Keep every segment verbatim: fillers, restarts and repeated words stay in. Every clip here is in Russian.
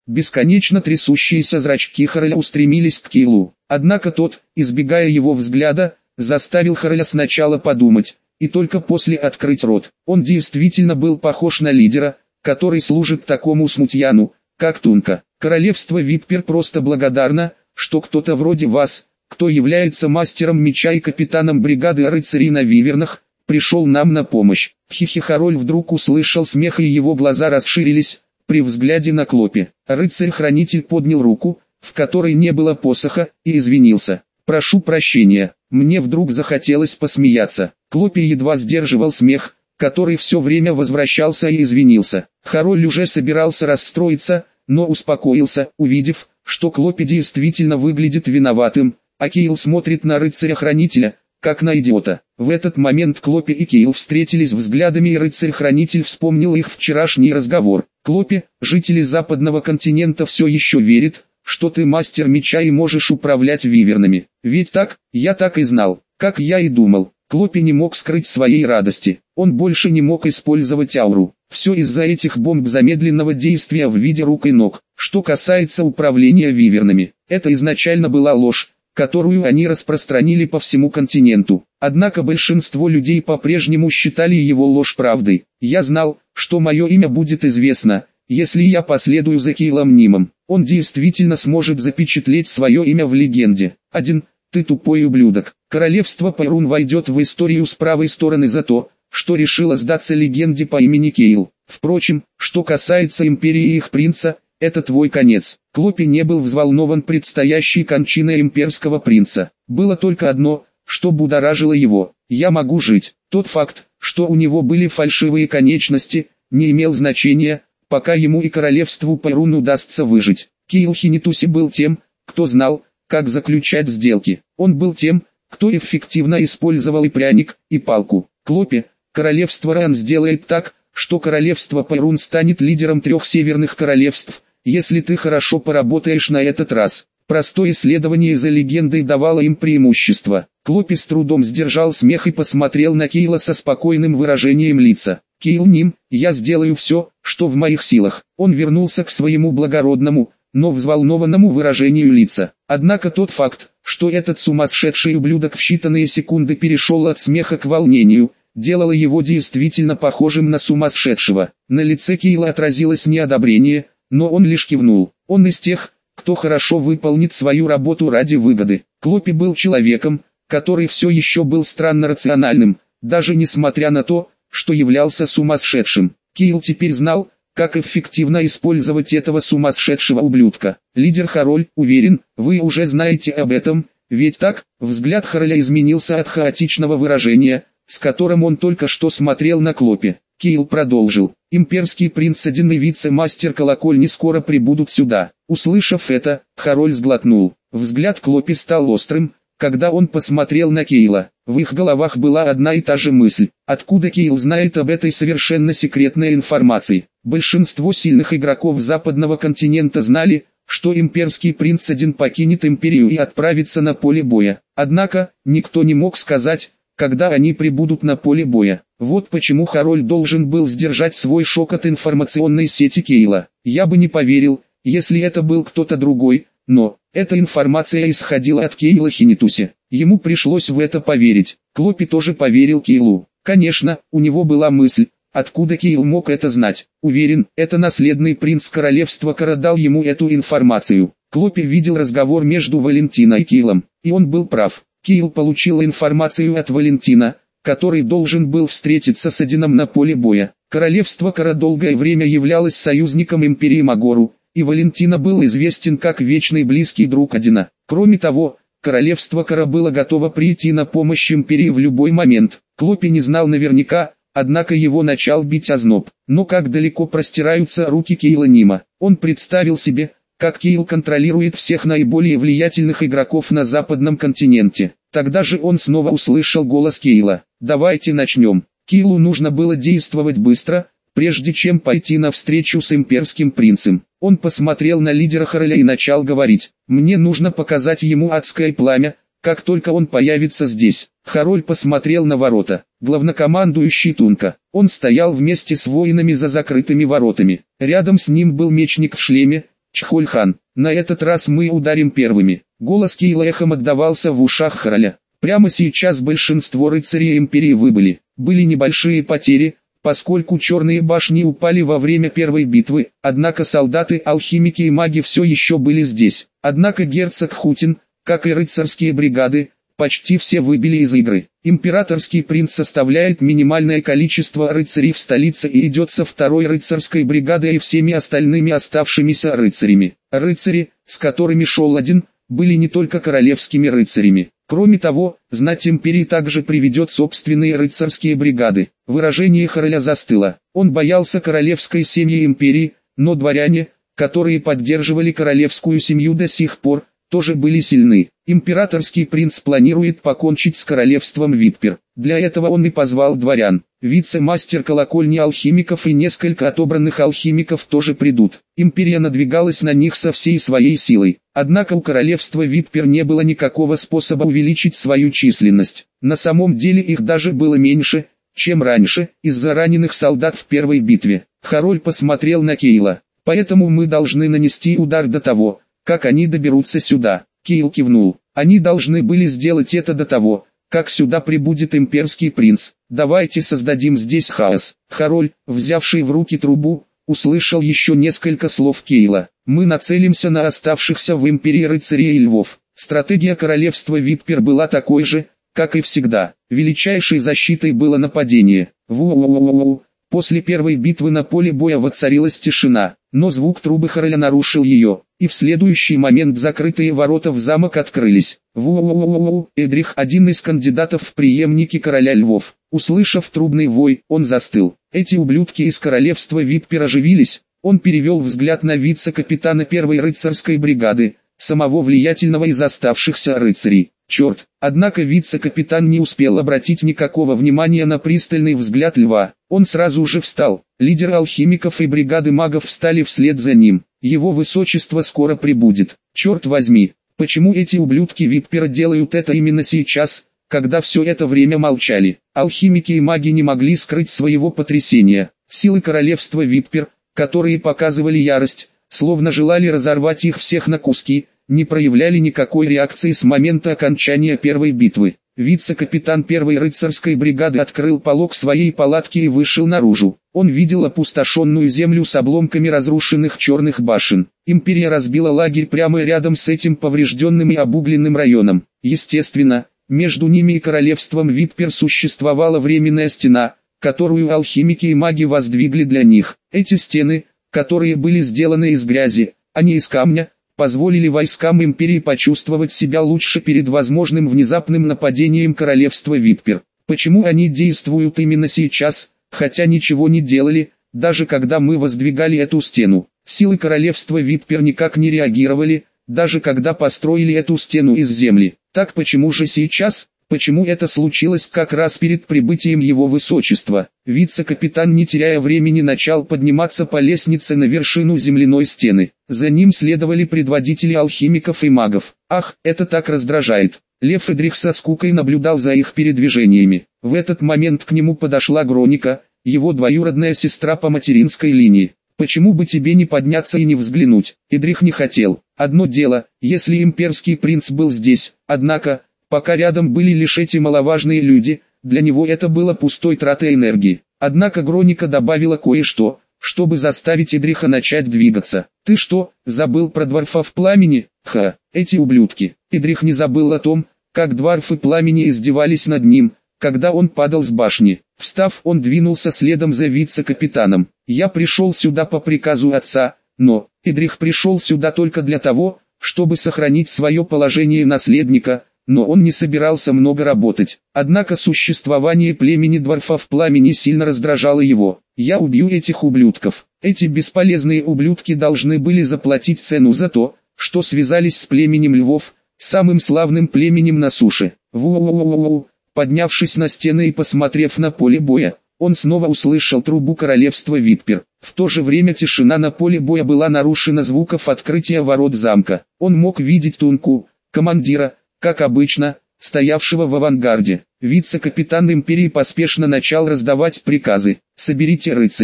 Бесконечно трясущиеся зрачки Хороля устремились к Кейлу. Однако тот, избегая его взгляда, заставил Хороля сначала подумать, и только после открыть рот. Он действительно был похож на лидера, который служит такому смутьяну, как Тунка. Королевство Виппер просто благодарно, что кто-то вроде вас, кто является мастером меча и капитаном бригады рыцарей на вивернах, пришел нам на помощь. Хихихороль вдруг услышал смех, и его глаза расширились при взгляде на Клопи. Рыцарь-хранитель поднял руку, в которой не было посоха, и извинился. «Прошу прощения, мне вдруг захотелось посмеяться». Клопи едва сдерживал смех, который все время возвращался, и извинился. Хороль уже собирался расстроиться, но успокоился, увидев, что Клопи действительно выглядит виноватым, а Кейл смотрит на рыцаря-хранителя, как на идиота. В этот момент Клопи и Кейл встретились взглядами, и рыцарь-хранитель вспомнил их вчерашний разговор. «Клопи, жители западного континента все еще верят, что ты мастер меча и можешь управлять вивернами. Ведь так? Я так и знал, как я и думал». Клопи не мог скрыть своей радости. Он больше не мог использовать ауру. Все из-за этих бомб замедленного действия в виде рук и ног. Что касается управления вивернами, это изначально была ложь, которую они распространили по всему континенту. Однако большинство людей по-прежнему считали его ложь правдой. Я знал, что мое имя будет известно, если я последую за Кейлом Нимом. Он действительно сможет запечатлеть свое имя в легенде. Один, ты тупой ублюдок. Королевство Пайрун войдет в историю с правой стороны за то, что решило сдаться легенде по имени Кейл. Впрочем, что касается империи и их принца, это твой конец. Клопи не был взволнован предстоящей кончиной имперского принца. Было только одно, что будоражило его. Я могу жить. Тот факт, что у него были фальшивые конечности, не имел значения, пока ему и королевству Пайрун удастся выжить. Кейл Хинитуси был тем, кто знал, как заключать сделки. Он был тем, кто эффективно использовал и пряник, и палку. Клопи, королевство Ран сделает так, что королевство Пайрун станет лидером трех северных королевств, если ты хорошо поработаешь на этот раз. Простое исследование за легендой давало им преимущество. Клопи с трудом сдержал смех и посмотрел на Кейла со спокойным выражением лица. «Кейл Ним, я сделаю все, что в моих силах». Он вернулся к своему благородному, но взволнованному выражению лица. Однако тот факт, что этот сумасшедший ублюдок в считанные секунды перешел от смеха к волнению, делало его действительно похожим на сумасшедшего. На лице Кейла отразилось неодобрение, но он лишь кивнул. Он из тех, кто хорошо выполнит свою работу ради выгоды. Клопи был человеком, который все еще был странно рациональным, даже несмотря на то, что являлся сумасшедшим. Кейл теперь знал, как эффективно использовать этого сумасшедшего ублюдка. Лидер Хороль, уверен, вы уже знаете об этом, ведь так? Взгляд Хороля изменился от хаотичного выражения, с которым он только что смотрел на Клопи. Кейл продолжил. Имперский принц один и вице-мастер колокольни скоро прибудут сюда. Услышав это, Хороль сглотнул. Взгляд Клопи стал острым, когда он посмотрел на Кейла. В их головах была одна и та же мысль. Откуда Кейл знает об этой совершенно секретной информации? Большинство сильных игроков западного континента знали, что имперский принц один покинет империю и отправится на поле боя. Однако, никто не мог сказать, когда они прибудут на поле боя. Вот почему Хороль должен был сдержать свой шок от информационной сети Кейла. Я бы не поверил, если это был кто-то другой, но эта информация исходила от Кейла Хинитуси. Ему пришлось в это поверить. Клопи тоже поверил Кейлу. Конечно, у него была мысль, откуда Кейл мог это знать. Уверен, это наследный принц королевства Кара дал ему эту информацию. Клопи видел разговор между Валентино и Кейлом, и он был прав. Кейл получил информацию от Валентина, который должен был встретиться с Одином на поле боя. Королевство Кара долгое время являлось союзником империи Магору, и Валентино был известен как вечный близкий друг Одина. Кроме того, королевство Кара было готово прийти на помощь империи в любой момент. Клопи не знал наверняка, однако его начал бить озноб. Но как далеко простираются руки Кейла Нима? Он представил себе, как Кейл контролирует всех наиболее влиятельных игроков на западном континенте. Тогда же он снова услышал голос Кейла. «Давайте начнем». Кейлу нужно было действовать быстро, прежде чем пойти на встречу с имперским принцем. Он посмотрел на лидера Хороля и начал говорить. «Мне нужно показать ему адское пламя, как только он появится здесь». Хороль посмотрел на ворота. Главнокомандующий Тунка. Он стоял вместе с воинами за закрытыми воротами. Рядом с ним был мечник в шлеме, Чхольхан, на этот раз мы ударим первыми. Голос Кейла эхом отдавался в ушах Хораля. Прямо сейчас большинство рыцарей империи выбыли. Были небольшие потери, поскольку черные башни упали во время первой битвы, однако солдаты, алхимики и маги все еще были здесь. Однако герцог Хутин, как и рыцарские бригады, почти все выбили из игры. Императорский принц составляет минимальное количество рыцарей в столице и идет со второй рыцарской бригадой и всеми остальными оставшимися рыцарями. Рыцари, с которыми шел один, были не только королевскими рыцарями. Кроме того, знать империи также приведет собственные рыцарские бригады. Выражение Хораля застыло. Он боялся королевской семьи империи, но дворяне, которые поддерживали королевскую семью до сих пор, тоже были сильны. Императорский принц планирует покончить с королевством Виппер. Для этого он и позвал дворян. Вице-мастер колокольни алхимиков и несколько отобранных алхимиков тоже придут. Империя надвигалась на них со всей своей силой. Однако у королевства Виппер не было никакого способа увеличить свою численность. На самом деле их даже было меньше, чем раньше, из-за раненых солдат в первой битве. Хороль посмотрел на Кейла. Поэтому мы должны нанести удар до того, как они доберутся сюда. Кейл кивнул. Они должны были сделать это до того, как сюда прибудет имперский принц. Давайте создадим здесь хаос. Хороль, взявший в руки трубу, услышал еще несколько слов Кейла. Мы нацелимся на оставшихся в империи рыцарей и львов. Стратегия королевства Виппер была такой же, как и всегда. Величайшей защитой было нападение. Ву-у-у-у-у. После первой битвы на поле боя воцарилась тишина, но звук трубы Хораля нарушил ее, и в следующий момент закрытые ворота в замок открылись. Ву-у-у-у-у. Эдрих, один из кандидатов в преемники короля львов. Услышав трубный вой, он застыл. Эти ублюдки из королевства Виппер оживились. Он перевел взгляд на вице-капитана первой рыцарской бригады, самого влиятельного из оставшихся рыцарей. Черт! Однако вице-капитан не успел обратить никакого внимания на пристальный взгляд льва. Он сразу же встал. Лидеры алхимиков и бригады магов встали вслед за ним. Его высочество скоро прибудет. Черт возьми, почему эти ублюдки Виппера делают это именно сейчас, когда все это время молчали? Алхимики и маги не могли скрыть своего потрясения. Силы королевства Виппер, которые показывали ярость, словно желали разорвать их всех на куски, не проявляли никакой реакции с момента окончания первой битвы. Вице-капитан первой рыцарской бригады открыл полог своей палатки и вышел наружу. Он видел опустошенную землю с обломками разрушенных черных башен. Империя разбила лагерь прямо рядом с этим поврежденным и обугленным районом. Естественно, между ними и королевством Виппер существовала временная стена, которую алхимики и маги воздвигли для них. Эти стены, которые были сделаны из грязи, а не из камня, позволили войскам империи почувствовать себя лучше перед возможным внезапным нападением королевства Виппер. Почему они действуют именно сейчас, хотя ничего не делали, даже когда мы воздвигали эту стену? Силы королевства Виппер никак не реагировали, даже когда построили эту стену из земли. Так почему же сейчас? Почему это случилось как раз перед прибытием его высочества? Вице-капитан, не теряя времени, начал подниматься по лестнице на вершину земляной стены. За ним следовали предводители алхимиков и магов. Ах, это так раздражает. Лев Эдрих со скукой наблюдал за их передвижениями. В этот момент к нему подошла Гроника, его двоюродная сестра по материнской линии. «Почему бы тебе не подняться и не взглянуть?» Эдрих не хотел. Одно дело, если имперский принц был здесь, однако... Пока рядом были лишь эти маловажные люди, для него это было пустой тратой энергии. Однако Гроника добавила кое-что, чтобы заставить Эдриха начать двигаться. «Ты что, забыл про дворфов пламени? Ха, эти ублюдки!» Эдрих не забыл о том, как дворфы пламени издевались над ним, когда он падал с башни. Встав, он двинулся следом за вице-капитаном. «Я пришел сюда по приказу отца, но...» Эдрих пришел сюда только для того, чтобы сохранить свое положение наследника, но он не собирался много работать. Однако существование племени дворфов пламени сильно раздражало его. «Я убью этих ублюдков». Эти бесполезные ублюдки должны были заплатить цену за то, что связались с племенем львов, самым славным племенем на суше. Ву-у-у-у-у. Поднявшись на стены и посмотрев на поле боя, он снова услышал трубу королевства Виппер. В то же время тишина на поле боя была нарушена звуков открытия ворот замка. Он мог видеть Тунку, командира, как обычно, стоявшего в авангарде. Вице-капитан империи поспешно начал раздавать приказы. «Соберите рыцарей.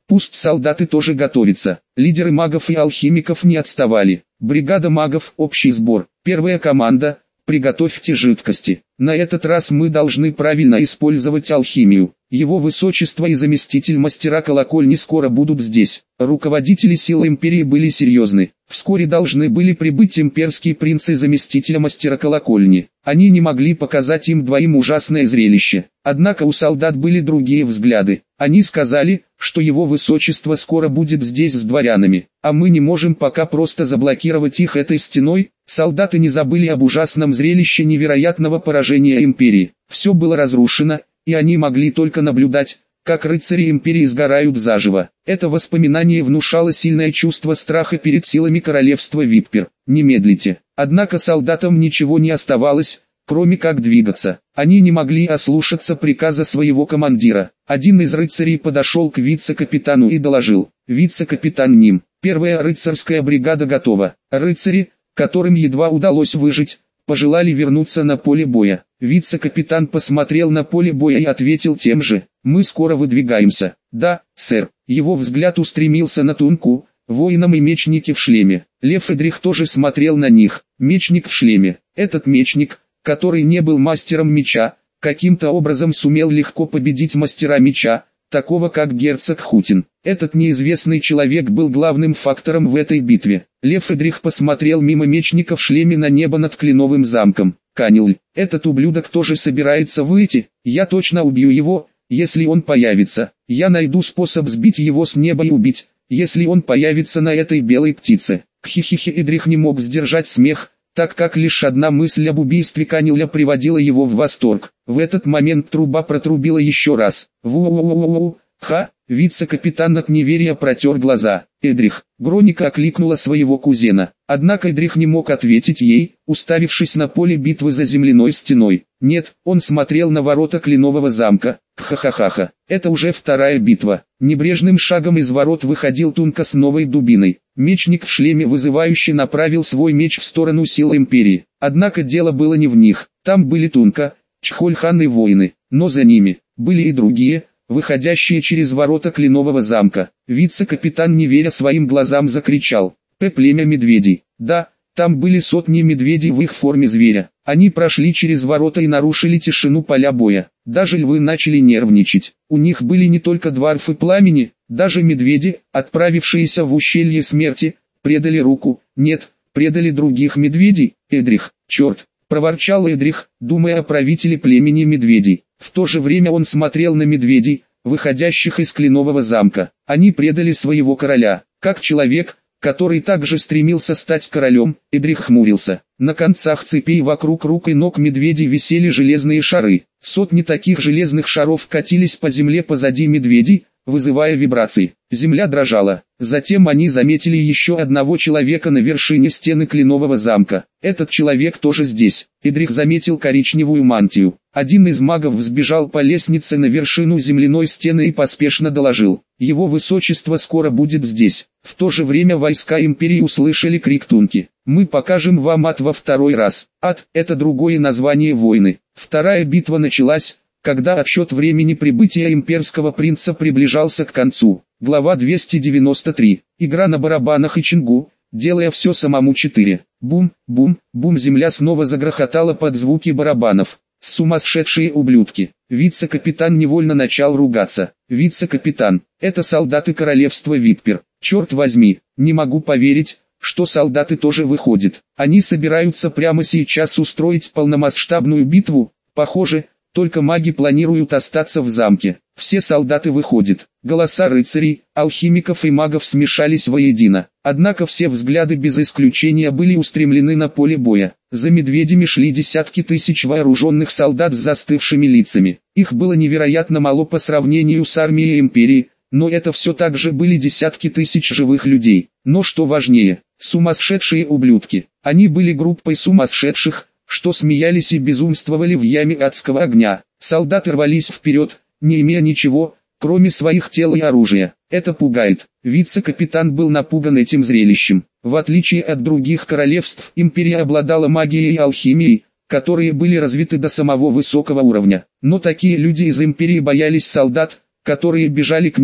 Пусть солдаты тоже готовятся. Лидеры магов и алхимиков не отставали. Бригада магов, общий сбор. Первая команда, приготовьте жидкости. На этот раз мы должны правильно использовать алхимию. Его высочество и заместитель мастера колокольни скоро будут здесь. Руководители сил империи были серьезны. Вскоре должны были прибыть имперские принцы и заместителя мастера колокольни. Они не могли показать им двоим ужасное зрелище. Однако у солдат были другие взгляды. Они сказали, что его высочество скоро будет здесь с дворянами, а мы не можем пока просто заблокировать их этой стеной. Солдаты не забыли об ужасном зрелище невероятного поражения империи. Все было разрушено, и они могли только наблюдать, как рыцари империи сгорают заживо. Это воспоминание внушало сильное чувство страха перед силами королевства Виппер. Не медлите. Однако солдатам ничего не оставалось, кроме как двигаться. Они не могли ослушаться приказа своего командира. Один из рыцарей подошел к вице-капитану и доложил: «Вице-капитан Ним, первая рыцарская бригада готова». Рыцари, которым едва удалось выжить, пожелали вернуться на поле боя. Вице-капитан посмотрел на поле боя и ответил тем же: «Мы скоро выдвигаемся». «Да, сэр». Его взгляд устремился на Тунку, воинам и мечники в шлеме. Лев Эдрих тоже смотрел на них. Мечник в шлеме. Этот мечник, который не был мастером меча, каким-то образом сумел легко победить мастера меча, такого как герцог Хутин. Этот неизвестный человек был главным фактором в этой битве. Лев Эдрих посмотрел мимо мечника в шлеме на небо над Кленовым замком. «Канил, этот ублюдок тоже собирается выйти. Я точно убью его, если он появится. Я найду способ сбить его с неба и убить, если он появится на этой белой птице». Кхи-хи-хи. Эдрих не мог сдержать смех, так как лишь одна мысль об убийстве Каниля приводила его в восторг. В этот момент труба протрубила еще раз. «Ву-ву-ву-ву-ву! Ха!» Вице-капитан от неверия протер глаза. «Эдрих!» Гроника окликнула своего кузена. Однако Эдрих не мог ответить ей, уставившись на поле битвы за земляной стеной. Нет, он смотрел на ворота Кленового замка. Ха-ха-ха-ха. Это уже вторая битва. Небрежным шагом из ворот выходил Тунка с новой дубиной. Мечник в шлеме вызывающе направил свой меч в сторону сил империи. Однако дело было не в них. Там были Тунка, Чхольхан и воины, но за ними были и другие, выходящие через ворота Кленового замка. Вице-капитан, не веря своим глазам, закричал: «П племя медведей!» Да, там были сотни медведей в их форме зверя. Они прошли через ворота и нарушили тишину поля боя. Даже львы начали нервничать. У них были не только дварфы пламени, даже медведи, отправившиеся в ущелье смерти, предали руку. Нет, предали других медведей. «Эдрих, черт!» — проворчал Эдрих, думая о правителе племени медведей. В то же время он смотрел на медведей, выходящих из Кленового замка. Они предали своего короля. Как человек, который также стремился стать королем, Эдрих хмурился. На концах цепей вокруг рук и ног медведей висели железные шары. Сотни таких железных шаров катились по земле позади медведей, вызывая вибрации. Земля дрожала. Затем они заметили еще одного человека на вершине стены Кленового замка. Этот человек тоже здесь. Эдрих заметил коричневую мантию. Один из магов взбежал по лестнице на вершину земляной стены и поспешно доложил: «Его высочество скоро будет здесь». В то же время войска империи услышали крик Тунки: «Мы покажем вам ад во второй раз». Ад – это другое название войны. Вторая битва началась, когда отсчет времени прибытия имперского принца приближался к концу. Глава двести девяносто три. Игра на барабанах и чингу, делая все самому. четыре. Бум, бум, бум. Земля снова загрохотала под звуки барабанов. Сумасшедшие ублюдки. Вице-капитан невольно начал ругаться. Вице-капитан, это солдаты королевства Виппер. Черт возьми, не могу поверить, что солдаты тоже выходят. Они собираются прямо сейчас устроить полномасштабную битву. Похоже, только маги планируют остаться в замке. Все солдаты выходят. Голоса рыцарей, алхимиков и магов смешались воедино. Однако все взгляды без исключения были устремлены на поле боя. За медведями шли десятки тысяч вооруженных солдат с застывшими лицами. Их было невероятно мало по сравнению с армией империи, но это все также были десятки тысяч живых людей. Но что важнее, сумасшедшие ублюдки. Они были группой сумасшедших, что смеялись и безумствовали в яме адского огня. Солдаты рвались вперед, не имея ничего, кроме своих тел и оружия. Это пугает. Вице-капитан был напуган этим зрелищем. В отличие от других королевств, империя обладала магией и алхимией, которые были развиты до самого высокого уровня. Но такие люди из империи боялись солдат, которые бежали к ним,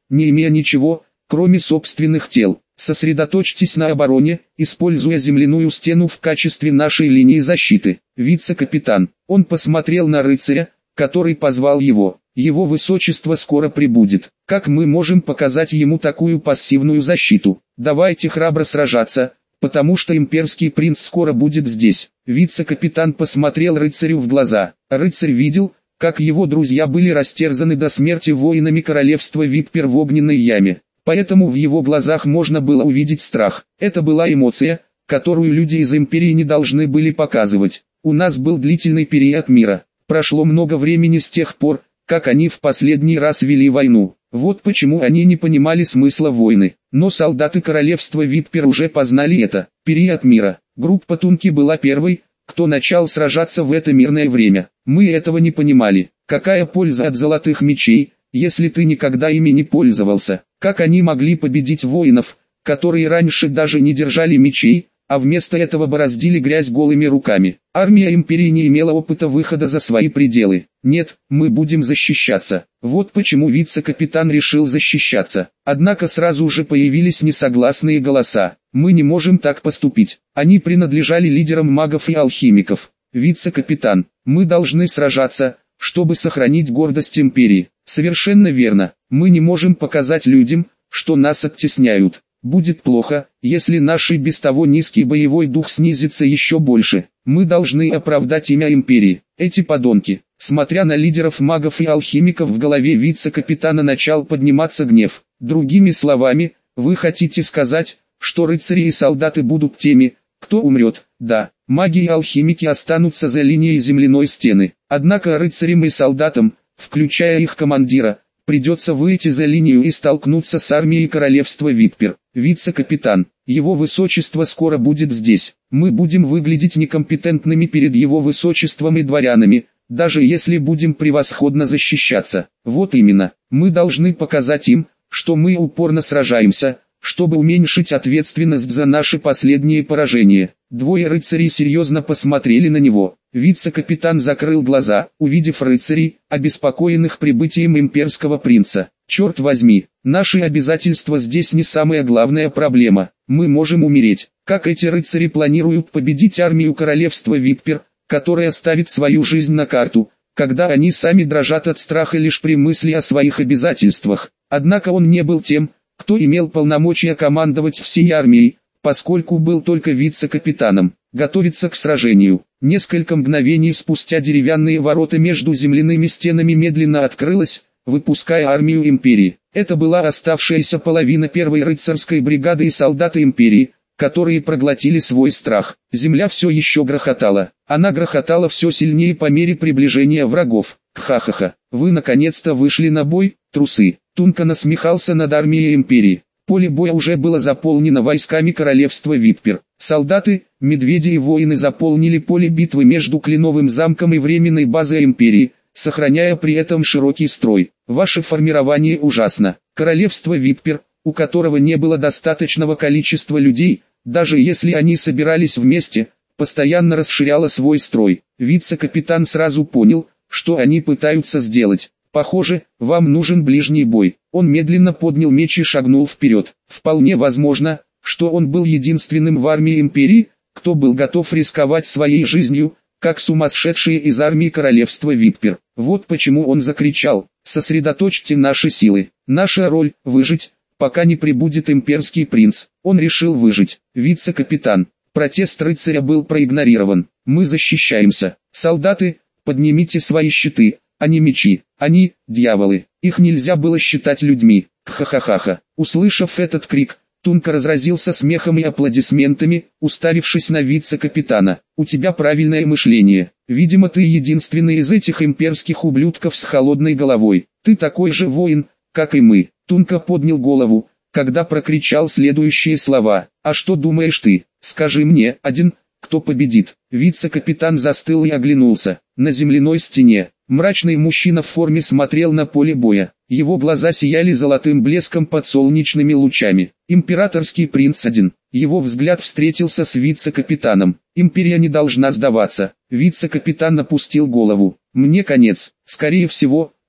не имея ничего, кроме собственных тел. Сосредоточьтесь на обороне, используя земляную стену в качестве нашей линии защиты. Вице-капитан, он посмотрел на рыцаря, который позвал его. Его высочество скоро прибудет. Как мы можем показать ему такую пассивную защиту? Давайте храбро сражаться, потому что имперский принц скоро будет здесь. Вице-капитан посмотрел рыцарю в глаза. Рыцарь видел, как его друзья были растерзаны до смерти воинами королевства Виппер в огненной яме. Поэтому в его глазах можно было увидеть страх. Это была эмоция, которую люди из империи не должны были показывать. У нас был длительный период мира. Прошло много времени с тех пор, как они в последний раз вели войну. Вот почему они не понимали смысла войны. Но солдаты королевства Виппер уже познали это. Период мира. Группа Тунки была первой, кто начал сражаться в это мирное время. Мы этого не понимали. Какая польза от золотых мечей, если ты никогда ими не пользовался? Как они могли победить воинов, которые раньше даже не держали мечей, а вместо этого бороздили грязь голыми руками? Армия империи не имела опыта выхода за свои пределы. Нет, мы будем защищаться. Вот почему вице-капитан решил защищаться. Однако сразу же появились несогласные голоса. Мы не можем так поступить. Они принадлежали лидерам магов и алхимиков. Вице-капитан, мы должны сражаться, чтобы сохранить гордость империи. Совершенно верно. Мы не можем показать людям, что нас оттесняют. Будет плохо, если наш и без того низкий боевой дух снизится еще больше. Мы должны оправдать имя империи. Эти подонки. Смотря на лидеров магов и алхимиков, в голове вице-капитана начал подниматься гнев. Другими словами, вы хотите сказать, что рыцари и солдаты будут теми, кто умрет? Да, маги и алхимики останутся за линией земляной стены. Однако рыцарям и солдатам, включая их командира, придется выйти за линию и столкнуться с армией королевства Виппер. Вице-капитан, его высочество скоро будет здесь. Мы будем выглядеть некомпетентными перед его высочеством и дворянами, даже если будем превосходно защищаться. Вот именно, мы должны показать им, что мы упорно сражаемся, чтобы уменьшить ответственность за наши последние поражения. Двое рыцарей серьезно посмотрели на него. Вице-капитан закрыл глаза, увидев рыцарей, обеспокоенных прибытием имперского принца. Черт возьми, наши обязательства здесь не самая главная проблема. Мы можем умереть. Как эти рыцари планируют победить армию королевства Виппер, которая ставит свою жизнь на карту, когда они сами дрожат от страха лишь при мысли о своих обязательствах? Однако он не был тем, кто имел полномочия командовать всей армией, поскольку был только вице-капитаном. Готовиться к сражению. Несколько мгновений спустя деревянные ворота между земляными стенами медленно открылось, выпуская армию империи. Это была оставшаяся половина первой рыцарской бригады и солдаты империи, которые проглотили свой страх. Земля все еще грохотала. Она грохотала все сильнее по мере приближения врагов. Ха-ха-ха, вы наконец-то вышли на бой, трусы. Тунка насмехался над армией империи. Поле боя уже было заполнено войсками королевства Виппер. Солдаты, медведи и воины заполнили поле битвы между Кленовым замком и временной базой империи, сохраняя при этом широкий строй. Ваше формирование ужасно. Королевство Виппер, у которого не было достаточного количества людей, даже если они собирались вместе, постоянно расширяло свой строй. Вице-капитан сразу понял, что они пытаются сделать. Похоже, вам нужен ближний бой. Он медленно поднял меч и шагнул вперед. Вполне возможно, что он был единственным в армии империи, кто был готов рисковать своей жизнью, как сумасшедшие из армии королевства Виппер. Вот почему он закричал: «Сосредоточьте наши силы. Наша роль – выжить, пока не прибудет имперский принц». Он решил выжить. Вице-капитан. Протест рыцаря был проигнорирован. Мы защищаемся. Солдаты, поднимите свои щиты. Они мечи, они – дьяволы, их нельзя было считать людьми. Ха-ха-ха-ха. Услышав этот крик, Тунка разразился смехом и аплодисментами, уставившись на вице-капитана. У тебя правильное мышление. Видимо, ты единственный из этих имперских ублюдков с холодной головой. Ты такой же воин, как и мы. Тунка поднял голову, когда прокричал следующие слова. А что думаешь ты? Скажи мне, один, кто победит? Вице-капитан застыл и оглянулся. На земляной стене мрачный мужчина в форме смотрел на поле боя. Его глаза сияли золотым блеском под солнечными лучами. Императорский принц один. Его взгляд встретился с вице-капитаном. Империя не должна сдаваться. Вице-капитан опустил голову. Мне конец. Скорее всего,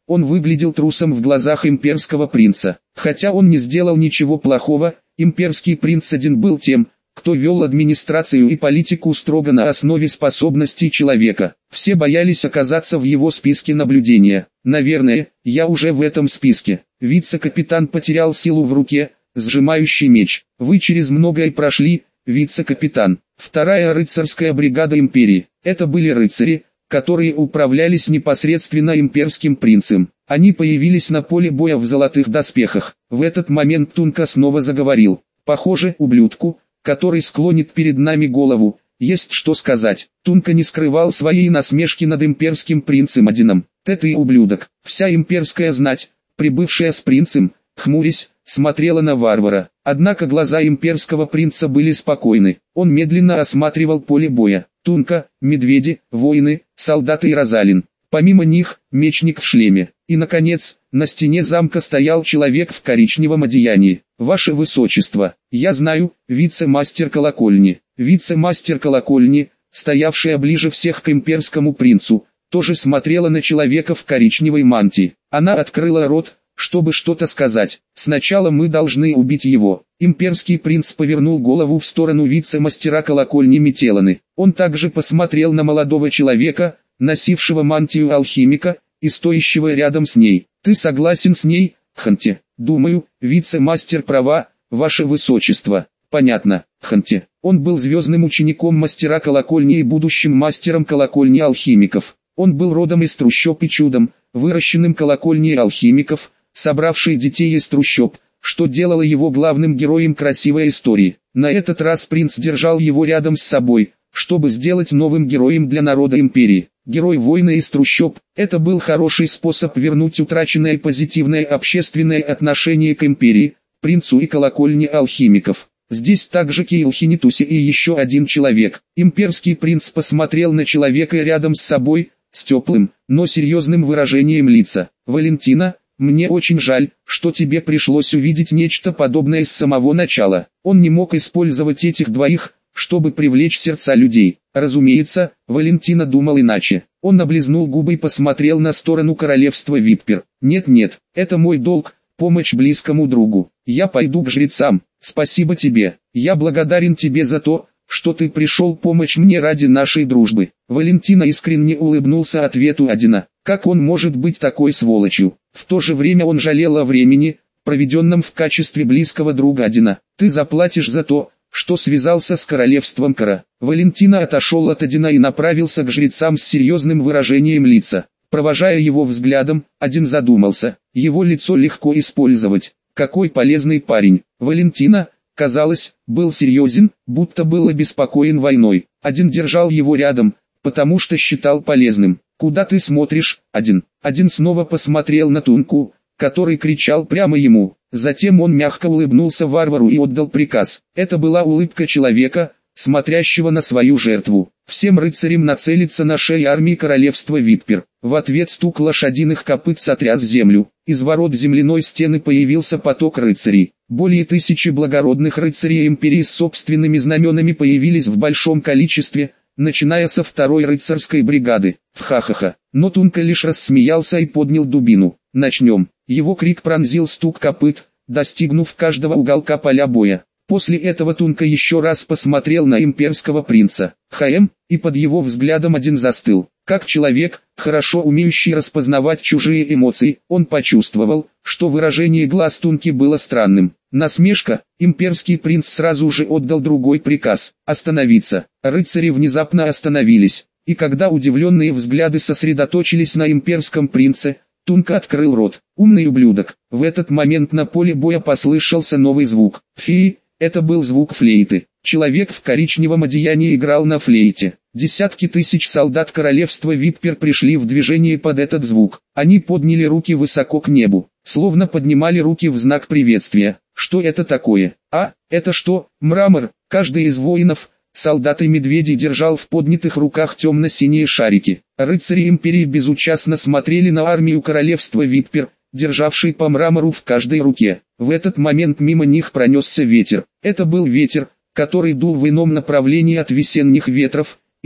Он выглядел трусом в глазах имперского принца. Хотя он не сделал ничего плохого, имперский принц один был тем, кто вел администрацию и политику строго на основе способностей человека. Все боялись оказаться в его списке наблюдения. Наверное, я уже в этом списке. Вице-капитан потерял силу в руке, сжимающий меч. Вы через многое прошли, вице-капитан. Вторая рыцарская бригада империи. Это были рыцари, которые управлялись непосредственно имперским принцем. Они появились на поле боя в золотых доспехах. В этот момент Тунка снова заговорил. Похоже, ублюдку, который склонит перед нами голову, есть что сказать. Тунка не скрывал своей насмешки над имперским принцем Одином. Ты ублюдок. Вся имперская знать, прибывшая с принцем, хмурясь, смотрела на варвара. Однако глаза имперского принца были спокойны. Он медленно осматривал поле боя. Тунка, медведи, воины, солдаты и Розалин. Помимо них, мечник в шлеме. И, наконец, на стене замка стоял человек в коричневом одеянии. «Ваше Высочество, я знаю, вице-мастер колокольни». Вице-мастер колокольни, стоявшая ближе всех к имперскому принцу, тоже смотрела на человека в коричневой мантии. Она открыла рот, чтобы что-то сказать. «Сначала мы должны убить его». Имперский принц повернул голову в сторону вице-мастера колокольни Метеланы. Он также посмотрел на молодого человека, носившего мантию алхимика, и стоящего рядом с ней. «Ты согласен с ней, Ханти?» «Думаю, вице-мастер права, ваше высочество». «Понятно, Ханти». Он был звездным учеником мастера колокольни и будущим мастером колокольни алхимиков. Он был родом из трущоб и чудом, выращенным колокольней алхимиков, собравшей детей из трущоб, что делало его главным героем красивой истории. На этот раз принц держал его рядом с собой, чтобы сделать новым героем для народа империи. Герой войны из трущоб – это был хороший способ вернуть утраченное позитивное общественное отношение к империи, принцу и колокольне алхимиков. Здесь также Кейл Хинитуси и еще один человек. Имперский принц посмотрел на человека рядом с собой, с теплым, но серьезным выражением лица. «Валентина, мне очень жаль, что тебе пришлось увидеть нечто подобное с самого начала». Он не мог использовать этих двоих, чтобы привлечь сердца людей. Разумеется, Валентина думал иначе. Он облизнул губы и посмотрел на сторону королевства Виппер. «Нет-нет, это мой долг, помощь близкому другу. Я пойду к жрецам. Спасибо тебе. Я благодарен тебе за то, что ты пришел помочь мне ради нашей дружбы». Валентина искренне улыбнулся ответу Одина. Как он может быть такой сволочью? В то же время он жалел о времени, проведенном в качестве близкого друга Одина. «Ты заплатишь за то, что связался с королевством Кара». Валентина отошел от Одина и направился к жрецам с серьезным выражением лица. Провожая его взглядом, Один задумался. Его лицо легко использовать. Какой полезный парень. Валентина, казалось, был серьезен, будто был обеспокоен войной. Один держал его рядом, потому что считал полезным. «Куда ты смотришь, Один?» Один снова посмотрел на Тунку, который кричал прямо ему. Затем он мягко улыбнулся варвару и отдал приказ. Это была улыбка человека, смотрящего на свою жертву. Всем рыцарям нацелиться на шеи армии королевства Виппер. В ответ стук лошадиных копыт сотряс землю. Из ворот земляной стены появился поток рыцарей. Более тысячи благородных рыцарей империи с собственными знаменами появились в большом количестве, начиная со второй рыцарской бригады. Ха-ха-ха. Но Тунка лишь рассмеялся и поднял дубину. «Начнем». Его крик пронзил стук копыт, достигнув каждого уголка поля боя. После этого Тунка еще раз посмотрел на имперского принца. ХМ, и под его взглядом Один застыл. Как человек, хорошо умеющий распознавать чужие эмоции, он почувствовал, что выражение глаз Тунки было странным. Насмешка, имперский принц сразу же отдал другой приказ – остановиться. Рыцари внезапно остановились, и когда удивленные взгляды сосредоточились на имперском принце, Тунка открыл рот. «Умный ублюдок». В этот момент на поле боя послышался новый звук. Фи, это был звук флейты. Человек в коричневом одеянии играл на флейте. Десятки тысяч солдат королевства Виппер пришли в движение под этот звук. Они подняли руки высоко к небу, словно поднимали руки в знак приветствия. Что это такое? А, это что, мрамор? Каждый из воинов, солдат и медведей держал в поднятых руках темно-синие шарики. Рыцари империи безучастно смотрели на армию королевства Виппер, державшей по мрамору в каждой руке. В этот момент мимо них пронесся ветер. Это был ветер, который дул в ином направлении от весенних ветров,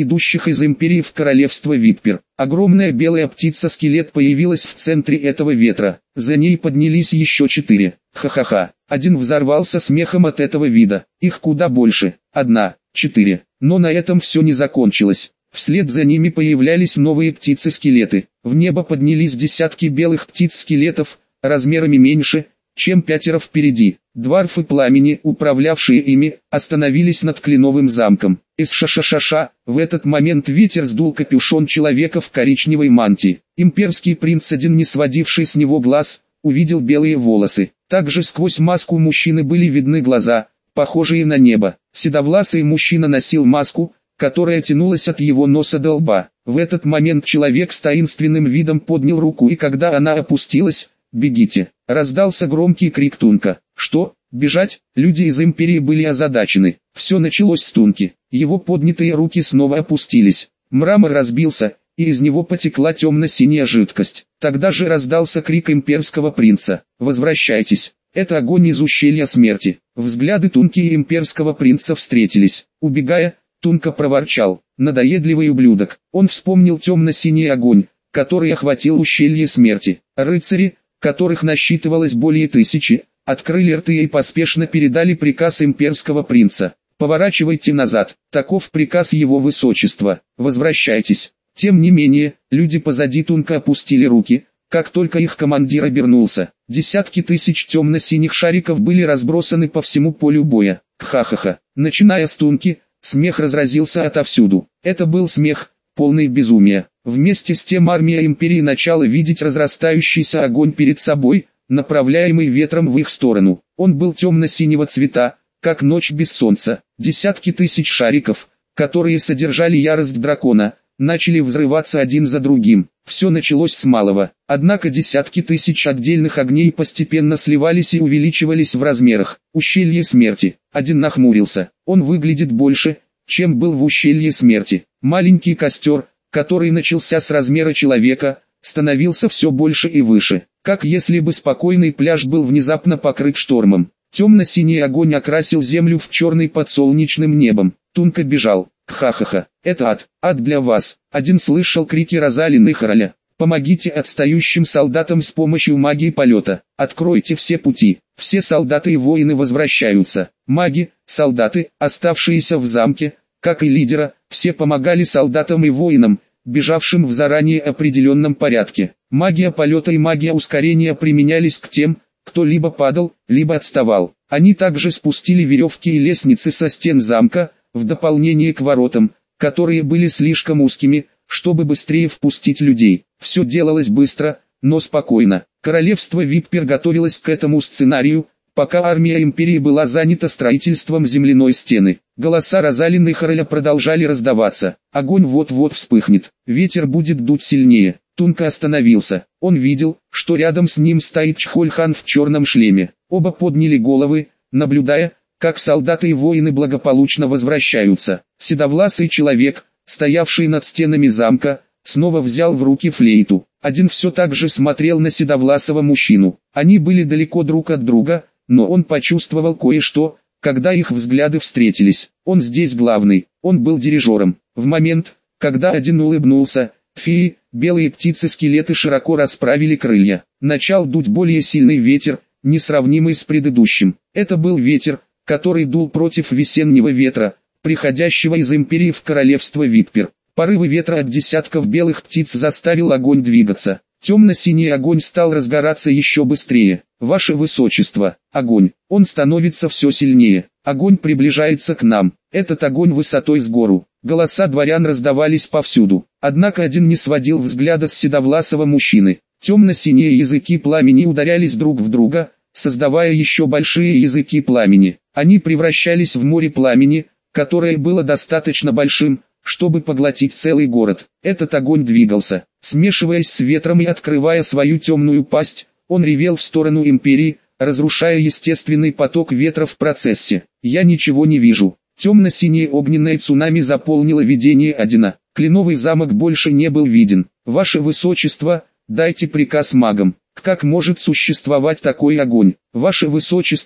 идущих из империи в королевство Виппер. Огромная белая птица-скелет появилась в центре этого ветра. За ней поднялись еще четыре. Ха-ха-ха. Один взорвался смехом от этого вида. Их куда больше. Одна, четыре. Но на этом все не закончилось. Вслед за ними появлялись новые птицы-скелеты. В небо поднялись десятки белых птиц-скелетов, размерами меньше, чем пятеро впереди. Дварфы пламени, управлявшие ими, остановились над кленовым замком. Эс-ша-ша-ша-ша, в этот момент ветер сдул капюшон человека в коричневой мантии. Имперский принц, один не сводивший с него глаз, увидел белые волосы. Также сквозь маску мужчины были видны глаза, похожие на небо. Седовласый мужчина носил маску, которая тянулась от его носа до лба. В этот момент человек с таинственным видом поднял руку, и когда она опустилась: «Бегите!» Раздался громкий крик Тунка. Что? Бежать? Люди из империи были озадачены. Все началось с Тунки. Его поднятые руки снова опустились. Мрамор разбился, и из него потекла темно-синяя жидкость. Тогда же раздался крик имперского принца: «Возвращайтесь! Это огонь из ущелья смерти!» Взгляды Тунки и имперского принца встретились. Убегая, Тунка проворчал: «Надоедливый ублюдок!» Он вспомнил темно-синий огонь, который охватил ущелье смерти. Рыцари, которых насчитывалось более тысячи, открыли рты и поспешно передали приказ имперского принца: «Поворачивайте назад, таков приказ его высочества, возвращайтесь». Тем не менее, люди позади Тунка опустили руки, как только их командир обернулся. Десятки тысяч темно-синих шариков были разбросаны по всему полю боя. Ха-ха-ха. Начиная с Тунки, смех разразился отовсюду. Это был смех, полный безумия. Вместе с тем армия империи начала видеть разрастающийся огонь перед собой, направляемый ветром в их сторону. Он был темно-синего цвета, как ночь без солнца. Десятки тысяч шариков, которые содержали ярость дракона, начали взрываться один за другим. Все началось с малого. Однако десятки тысяч отдельных огней постепенно сливались и увеличивались в размерах. Ущелье смерти. Один нахмурился. Он выглядит больше, чем был в ущелье смерти. Маленький костер, который начался с размера человека, становился все больше и выше, как если бы спокойный пляж был внезапно покрыт штормом. Темно-синий огонь окрасил землю в черный под солнечным небом. Тунка бежал. Ха-ха-ха, это ад, ад для вас. Один слышал крики Розалин и Хороля: «Помогите отстающим солдатам с помощью магии полета, откройте все пути». Все солдаты и воины возвращаются. Маги, солдаты, оставшиеся в замке, как и лидера, все помогали солдатам и воинам, бежавшим в заранее определенном порядке. Магия полета и магия ускорения применялись к тем, кто либо падал, либо отставал. Они также спустили веревки и лестницы со стен замка, в дополнение к воротам, которые были слишком узкими, чтобы быстрее впустить людей. Все делалось быстро, но спокойно. Королевство Виппер готовилось к этому сценарию, пока армия империи была занята строительством земляной стены. Голоса Розалин и Хороля продолжали раздаваться. Огонь вот-вот вспыхнет. Ветер будет дуть сильнее. Тунка остановился. Он видел, что рядом с ним стоит Чхольхан в черном шлеме. Оба подняли головы, наблюдая, как солдаты и воины благополучно возвращаются. Седовласый человек, стоявший над стенами замка, снова взял в руки флейту. Один все так же смотрел на седовласого мужчину. Они были далеко друг от друга, но он почувствовал кое-что, когда их взгляды встретились. Он здесь главный, он был дирижером. В момент, когда один улыбнулся, феи, белые птицы-скелеты широко расправили крылья. Начал дуть более сильный ветер, несравнимый с предыдущим. Это был ветер, который дул против весеннего ветра, приходящего из империи в королевство Виппер. Порывы ветра от десятков белых птиц заставил огонь двигаться. Темно-синий огонь стал разгораться еще быстрее. Ваше Высочество, огонь, он становится все сильнее. Огонь приближается к нам. Этот огонь высотой с гору. Голоса дворян раздавались повсюду. Однако один не сводил взгляда с седовласого мужчины. Темно-синие языки пламени ударялись друг в друга, создавая еще большие языки пламени. Они превращались в море пламени, которое было достаточно большим, чтобы поглотить целый город. Этот огонь двигался, смешиваясь с ветром и открывая свою темную пасть, он ревел в сторону империи, разрушая естественный поток ветра в процессе. «Я ничего не вижу». Темно-синее огненное цунами заполнило видение Одина. Кленовый замок больше не был виден. «Ваше Высочество, дайте приказ магам. Как может существовать такой огонь? Ваше Высочество,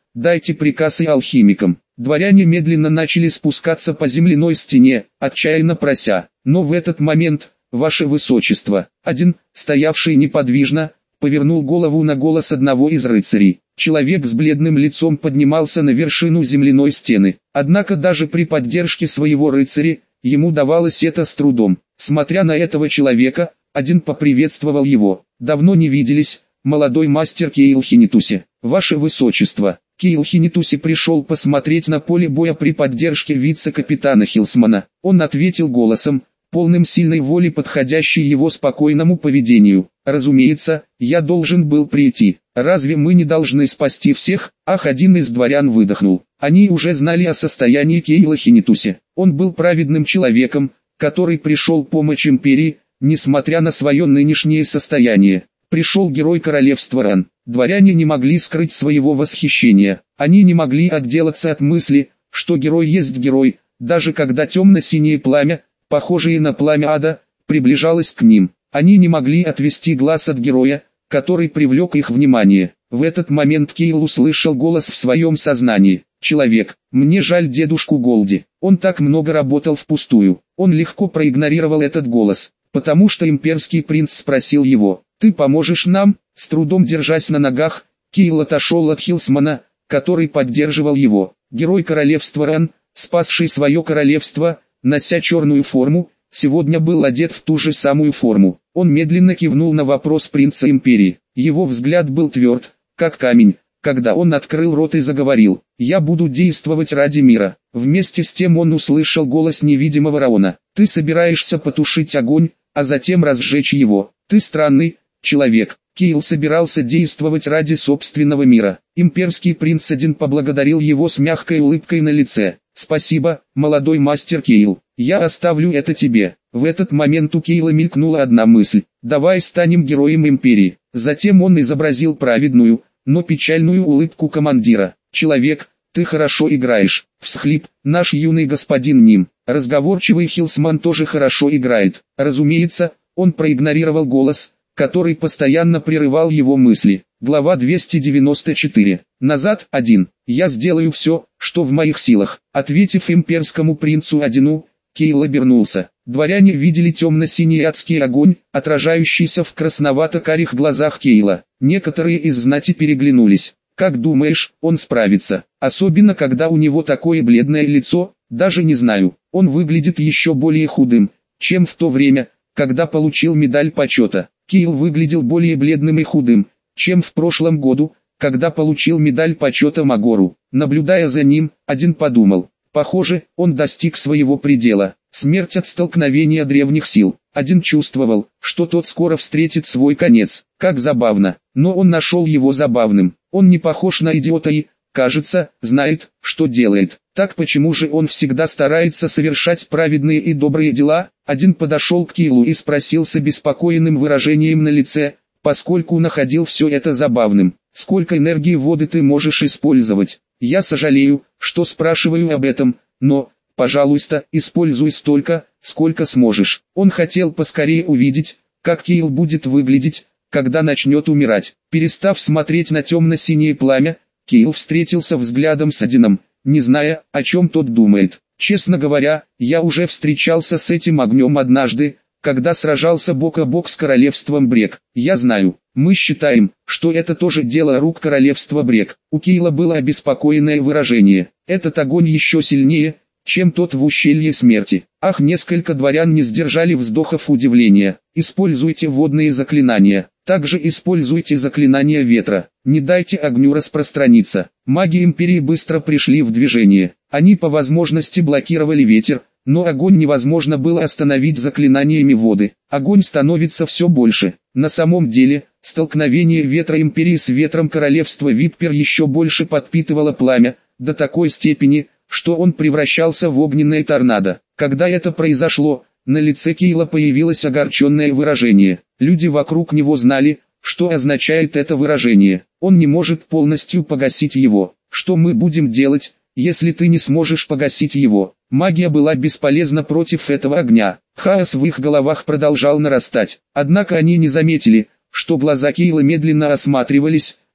дайте приказ и алхимикам. Дворяне медленно начали спускаться по земляной стене, отчаянно прося. Но в этот момент, ваше высочество, один, стоявший неподвижно, повернул голову на голос одного из рыцарей. Человек с бледным лицом поднимался на вершину земляной стены. Однако даже при поддержке своего рыцаря, ему давалось это с трудом. Смотря на этого человека, один поприветствовал его. «Давно не виделись, молодой мастер Кейл Хинитуси. Ваше высочество». Кейл Хинитуси пришел посмотреть на поле боя при поддержке вице-капитана Хилсмана. Он ответил голосом, полным сильной воли, подходящей его спокойному поведению. «Разумеется, я должен был прийти. Разве мы не должны спасти всех?» Ах, один из дворян выдохнул. Они уже знали о состоянии Кейла Хинитуси. Он был праведным человеком, который пришел помочь империи, несмотря на свое нынешнее состояние. Пришел герой королевства Ран. Дворяне не могли скрыть своего восхищения. Они не могли отделаться от мысли, что герой есть герой, даже когда темно-синее пламя, похожее на пламя ада, приближалось к ним. Они не могли отвести глаз от героя, который привлек их внимание. В этот момент Кейл услышал голос в своем сознании. «Человек, мне жаль дедушку Голди. Он так много работал впустую». Он легко проигнорировал этот голос, потому что имперский принц спросил его: «Ты поможешь нам?» С трудом держась на ногах, Кейл отошел от Хилсмана, который поддерживал его. Герой королевства Ран, спасший свое королевство, нося черную форму, сегодня был одет в ту же самую форму. Он медленно кивнул на вопрос принца империи. Его взгляд был тверд, как камень, когда он открыл рот и заговорил: «Я буду действовать ради мира». Вместе с тем он услышал голос невидимого Раона: «Ты собираешься потушить огонь, а затем разжечь его. Ты странный человек». Кейл собирался действовать ради собственного мира. Имперский принц один поблагодарил его с мягкой улыбкой на лице. «Спасибо, молодой мастер Кейл, я оставлю это тебе». В этот момент у Кейла мелькнула одна мысль: «Давай станем героем империи». Затем он изобразил праведную, но печальную улыбку командира. «Человек, ты хорошо играешь». Всхлип: «Наш юный господин Ним». Разговорчивый Хилсман тоже хорошо играет. Разумеется, он проигнорировал голос, который постоянно прерывал его мысли. Глава двести девяносто четыре. Назад. один. «Я сделаю все, что в моих силах». Ответив имперскому принцу Одину, Кейл обернулся. Дворяне видели темно-синий адский огонь, отражающийся в красновато-карих глазах Кейла. Некоторые из знати переглянулись. «Как думаешь, он справится? Особенно когда у него такое бледное лицо?» «Даже не знаю. Он выглядит еще более худым, чем в то время, когда получил медаль почета». Кейл выглядел более бледным и худым, чем в прошлом году, когда получил медаль почета Магору. Наблюдая за ним, один подумал: похоже, он достиг своего предела. Смерть от столкновения древних сил. Один чувствовал, что тот скоро встретит свой конец. Как забавно, но он нашел его забавным. Он не похож на идиота и, кажется, знает, что делает. Так почему же он всегда старается совершать праведные и добрые дела? Один подошел к Кейлу и спросил с обеспокоенным выражением на лице, поскольку находил все это забавным: «Сколько энергии воды ты можешь использовать?» «Я сожалею, что спрашиваю об этом, но, пожалуйста, используй столько, сколько сможешь». Он хотел поскорее увидеть, как Кейл будет выглядеть, когда начнет умирать. Перестав смотреть на темно-синее пламя, Кейл встретился взглядом с Одином, не зная, о чем тот думает. «Честно говоря, я уже встречался с этим огнем однажды, когда сражался бок о бок с королевством Брек. Я знаю, мы считаем, что это тоже дело рук королевства Брек». У Кейла было обеспокоенное выражение. «Этот огонь еще сильнее, чем тот в ущелье смерти». Ах, несколько дворян не сдержали вздохов удивления. «Используйте водные заклинания. Также используйте заклинания ветра. Не дайте огню распространиться». Маги империи быстро пришли в движение. Они по возможности блокировали ветер, но огонь невозможно было остановить заклинаниями воды. Огонь становится все больше. На самом деле, столкновение ветра империи с ветром королевства Виппер еще больше подпитывало пламя, до такой степени, что он превращался в огненное торнадо. Когда это произошло, на лице Кейла появилось огорченное выражение. Люди вокруг него знали, что означает это выражение. Он не может полностью погасить его. «Что мы будем делать, если ты не сможешь погасить его?» Магия была бесполезна против этого огня. Хаос в их головах продолжал нарастать. Однако они не заметили, что глаза Кейла медленно осматривались,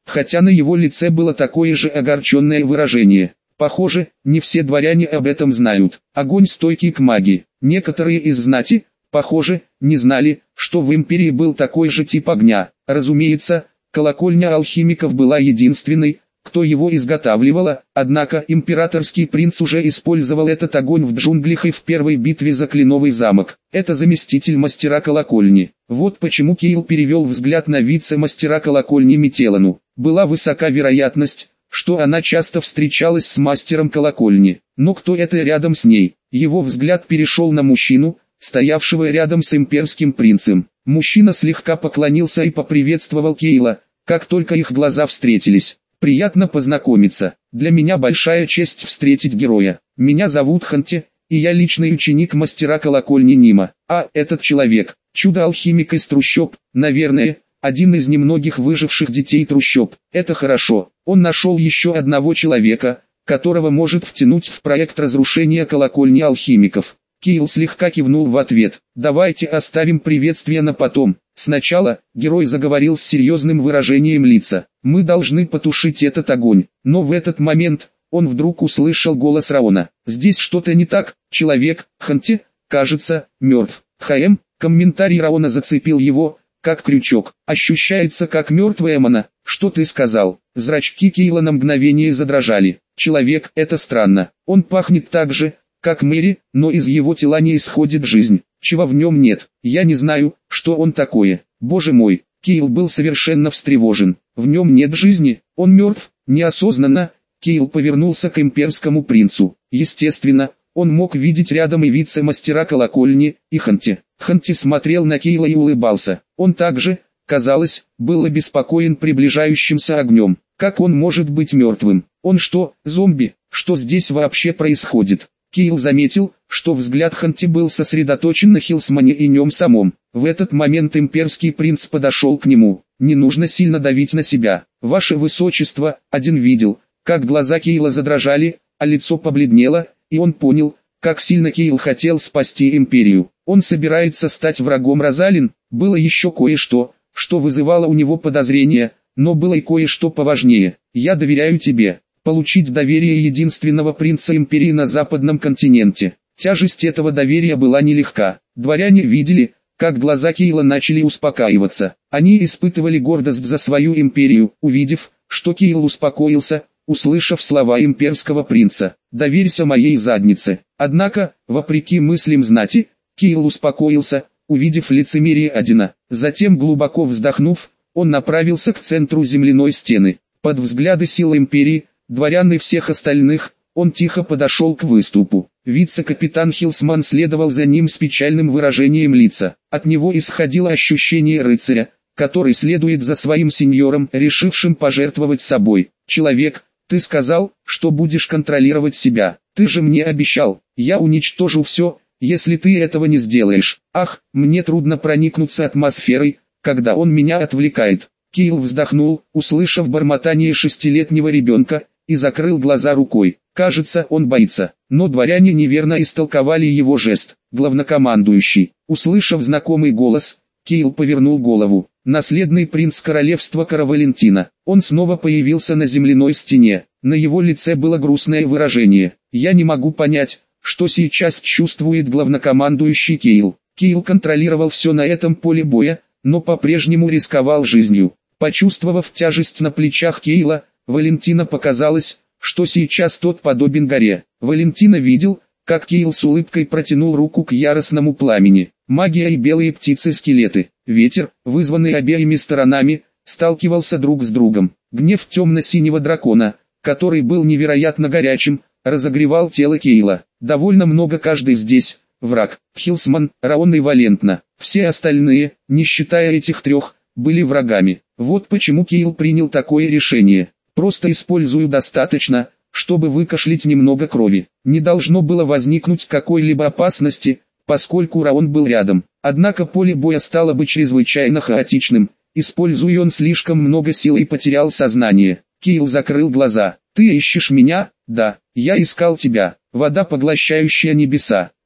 хотя на его лице было такое же огорченное выражение. Похоже, не все дворяне об этом знают. Огонь стойкий к магии. Некоторые из знати, похоже, не знали, что в империи был такой же тип огня. Разумеется, колокольня алхимиков была единственной, кто его изготавливала, однако императорский принц уже использовал этот огонь в джунглях и в первой битве за Кленовый замок. Это заместитель мастера колокольни. Вот почему Кейл перевел взгляд на вице-мастера колокольни Метелану. Была высока вероятность, что она часто встречалась с мастером колокольни. Но кто это рядом с ней? Его взгляд перешел на мужчину, стоявшего рядом с имперским принцем. Мужчина слегка поклонился и поприветствовал Кейла, как только их глаза встретились. «Приятно познакомиться. Для меня большая честь встретить героя. Меня зовут Ханти, и я личный ученик мастера колокольни Нима. А этот человек, чудо-алхимик из трущоб, наверное, один из немногих выживших детей трущоб. Это хорошо. Он нашел еще одного человека, которого может втянуть в проект разрушения колокольни алхимиков». Кейл слегка кивнул в ответ. «Давайте оставим приветствие на потом. Сначала, герой заговорил с серьезным выражением лица. Мы должны потушить этот огонь». Но в этот момент, он вдруг услышал голос Раона. «Здесь что-то не так, человек, Ханти, кажется, мертв». «Хаэм», комментарий Раона зацепил его, как крючок. «Ощущается как мертвая мана. Что ты сказал?» Зрачки Кейла на мгновение задрожали. «Человек, это странно. Он пахнет так же, как Мэри, но из его тела не исходит жизнь. Чего в нем нет? Я не знаю, что он такое. Боже мой!» Кейл был совершенно встревожен. «В нем нет жизни, он мертв». Неосознанно, Кейл повернулся к имперскому принцу. Естественно, он мог видеть рядом и вице-мастера колокольни, и Ханти. Ханти смотрел на Кейла и улыбался. Он также, казалось, был обеспокоен приближающимся огнем. Как он может быть мертвым? Он что, зомби? Что здесь вообще происходит? Кейл заметил, что взгляд Ханти был сосредоточен на Хилсмане и нем самом. В этот момент имперский принц подошел к нему. «Не нужно сильно давить на себя. Ваше высочество», один видел, как глаза Кейла задрожали, а лицо побледнело, и он понял, как сильно Кейл хотел спасти империю. Он собирается стать врагом Розалин. Было еще кое-что, что вызывало у него подозрения, но было и кое-что поважнее. «Я доверяю тебе». Получить доверие единственного принца империи на западном континенте. Тяжесть этого доверия была нелегка. Дворяне видели, как глаза Кейла начали успокаиваться. Они испытывали гордость за свою империю, увидев, что Кейл успокоился, услышав слова имперского принца. «Доверься моей заднице». Однако, вопреки мыслям знати, Кейл успокоился, увидев лицемерие Одина. Затем, глубоко вздохнув, он направился к центру земляной стены. Под взгляды сил империи, дворян и всех остальных, он тихо подошел к выступу. Вице-капитан Хилсман следовал за ним с печальным выражением лица. От него исходило ощущение рыцаря, который следует за своим сеньором, решившим пожертвовать собой. «Человек, ты сказал, что будешь контролировать себя. Ты же мне обещал. Я уничтожу все, если ты этого не сделаешь. Ах, мне трудно проникнуться атмосферой, когда он меня отвлекает». Кейл вздохнул, услышав бормотание шестилетнего ребенка, и закрыл глаза рукой. Кажется, он боится. Но дворяне неверно истолковали его жест. Главнокомандующий, услышав знакомый голос, Кейл повернул голову. Наследный принц королевства Каравалентина. Он снова появился на земляной стене. На его лице было грустное выражение. «Я не могу понять, что сейчас чувствует главнокомандующий Кейл». Кейл контролировал все на этом поле боя, но по-прежнему рисковал жизнью. Почувствовав тяжесть на плечах Кейла, Валентина показалось, что сейчас тот подобен горе. Валентина видел, как Кейл с улыбкой протянул руку к яростному пламени. Магия и белые птицы-скелеты. Ветер, вызванный обеими сторонами, сталкивался друг с другом. Гнев темно-синего дракона, который был невероятно горячим, разогревал тело Кейла. Довольно много каждый здесь. Враг, Хилсман, Раон и Валентна. Все остальные, не считая этих трех, были врагами. Вот почему Кейл принял такое решение. Просто использую достаточно, чтобы выкашлять немного крови. Не должно было возникнуть какой-либо опасности, поскольку Раон был рядом. Однако поле боя стало бы чрезвычайно хаотичным. Используя он слишком много сил и потерял сознание. Кейл закрыл глаза. «Ты ищешь меня?» «Да, я искал тебя. Вода, поглощающая небеса.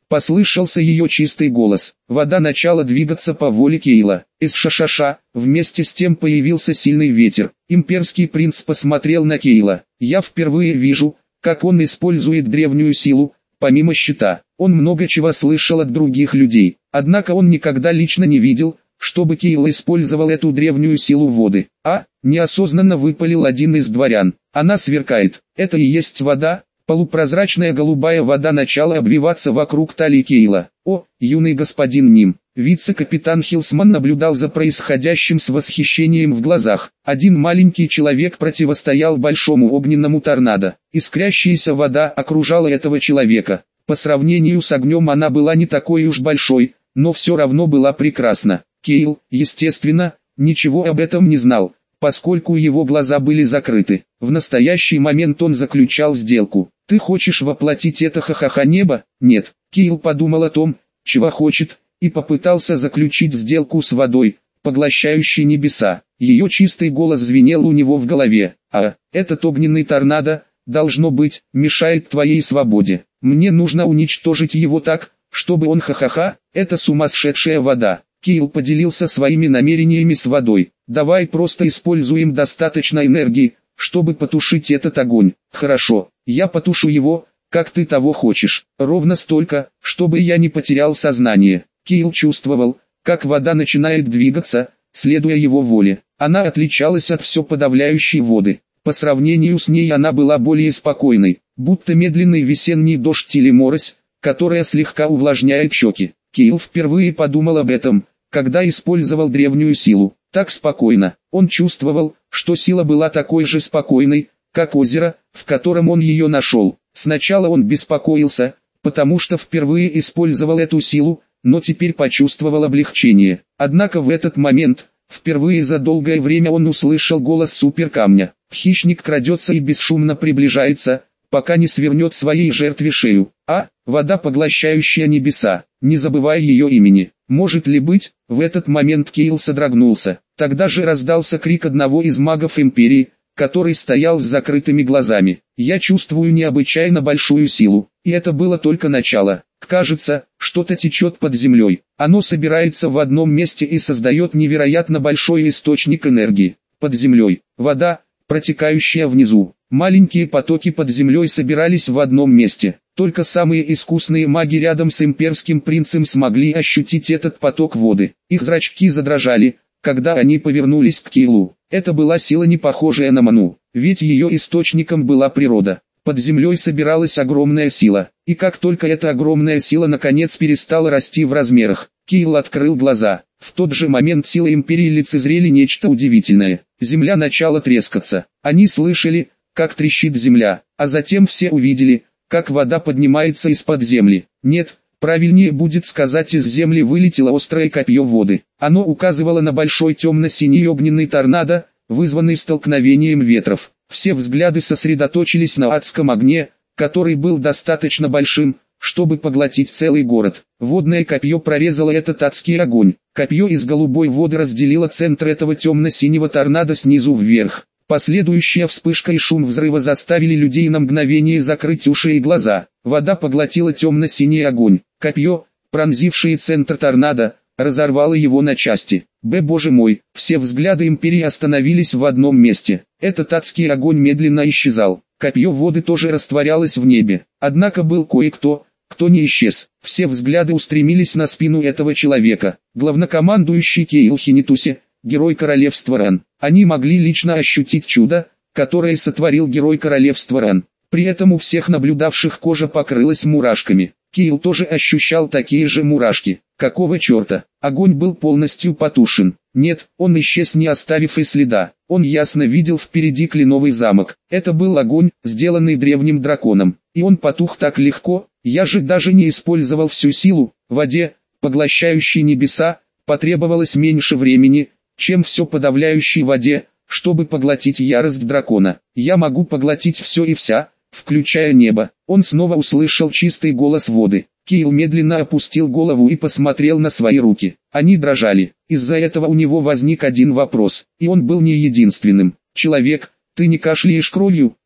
Послышался ее чистый голос. Вода начала двигаться по воле Кейла. Из шашаша, вместе с тем появился сильный ветер. Имперский принц посмотрел на Кейла. Я впервые вижу, как он использует древнюю силу, помимо щита. Он много чего слышал от других людей. Однако он никогда лично не видел, чтобы Кейл использовал эту древнюю силу воды. А, неосознанно выпалил один из дворян. Она сверкает. Это и есть вода? Полупрозрачная голубая вода начала обвиваться вокруг талии Кейла. О, юный господин Ним. Вице-капитан Хилсман наблюдал за происходящим с восхищением в глазах. Один маленький человек противостоял большому огненному торнадо. Искрящаяся вода окружала этого человека. По сравнению с огнем она была не такой уж большой, но все равно была прекрасна. Кейл, естественно, ничего об этом не знал, поскольку его глаза были закрыты. В настоящий момент он заключал сделку. «Ты хочешь воплотить это ха-ха-ха небо?» «Нет». Кейл подумал о том, чего хочет, и попытался заключить сделку с водой, поглощающей небеса. Ее чистый голос звенел у него в голове. «А, этот огненный торнадо, должно быть, мешает твоей свободе. Мне нужно уничтожить его так, чтобы он ха-ха-ха, это сумасшедшая вода». Кейл поделился своими намерениями с водой. «Давай просто используем достаточно энергии, чтобы потушить этот огонь». «Хорошо, я потушу его, как ты того хочешь, ровно столько, чтобы я не потерял сознание». Кейл чувствовал, как вода начинает двигаться, следуя его воле. Она отличалась от все подавляющей воды. По сравнению с ней она была более спокойной, будто медленный весенний дождь или морось, которая слегка увлажняет щеки. Кейл впервые подумал об этом, когда использовал древнюю силу. Так спокойно. Он чувствовал, что сила была такой же спокойной, как озеро, в котором он ее нашел. Сначала он беспокоился, потому что впервые использовал эту силу, но теперь почувствовал облегчение. Однако в этот момент, впервые за долгое время он услышал голос суперкамня. Хищник крадется и бесшумно приближается, пока не свернет своей жертве шею. А, вода, поглощающая небеса, не забывай ее имени. Может ли быть? В этот момент Кейл содрогнулся. Тогда же раздался крик одного из магов Империи, который стоял с закрытыми глазами. «Я чувствую необычайно большую силу». И это было только начало. Кажется, что-то течет под землей. Оно собирается в одном месте и создает невероятно большой источник энергии. Под землей. Вода, протекающая внизу. Маленькие потоки под землей собирались в одном месте. Только самые искусные маги рядом с имперским принцем смогли ощутить этот поток воды. Их зрачки задрожали, когда они повернулись к Кейлу. Это была сила, не похожая на ману, ведь ее источником была природа. Под землей собиралась огромная сила, и как только эта огромная сила наконец перестала расти в размерах, Кейл открыл глаза. В тот же момент силы Империи лицезрели нечто удивительное. Земля начала трескаться. Они слышали, как трещит земля, а затем все увидели, как вода поднимается из-под земли. Нет, правильнее будет сказать, из земли вылетело острое копье воды. Оно указывало на большой темно-синий огненный торнадо, вызванный столкновением ветров. Все взгляды сосредоточились на адском огне, который был достаточно большим, чтобы поглотить целый город. Водное копье прорезало этот адский огонь. Копье из голубой воды разделило центр этого темно-синего торнадо снизу вверх. Последующая вспышка и шум взрыва заставили людей на мгновение закрыть уши и глаза. Вода поглотила темно-синий огонь. Копье, пронзившее центр торнадо, разорвало его на части. Б, боже мой, все взгляды Империи остановились в одном месте. Этот адский огонь медленно исчезал. Копье воды тоже растворялось в небе. Однако был кое-кто, кто не исчез. Все взгляды устремились на спину этого человека. Главнокомандующий Кейл Хинитуси, герой королевства Ран. Они могли лично ощутить чудо, которое сотворил герой королевства Ран. При этом у всех наблюдавших кожа покрылась мурашками. Кейл тоже ощущал такие же мурашки. Какого черта? Огонь был полностью потушен. Нет, он исчез, не оставив и следа. Он ясно видел впереди кленовый замок. Это был огонь, сделанный древним драконом. И он потух так легко. Я же даже не использовал всю силу. В воде, поглощающей небеса, потребовалось меньше времени, чем все подавляющей воде, чтобы поглотить ярость дракона. Я могу поглотить все и вся, включая небо. Он снова услышал чистый голос воды. Кейл медленно опустил голову и посмотрел на свои руки. Они дрожали. Из-за этого у него возник один вопрос, и он был не единственным. «Человек, ты не кашляешь кровью?»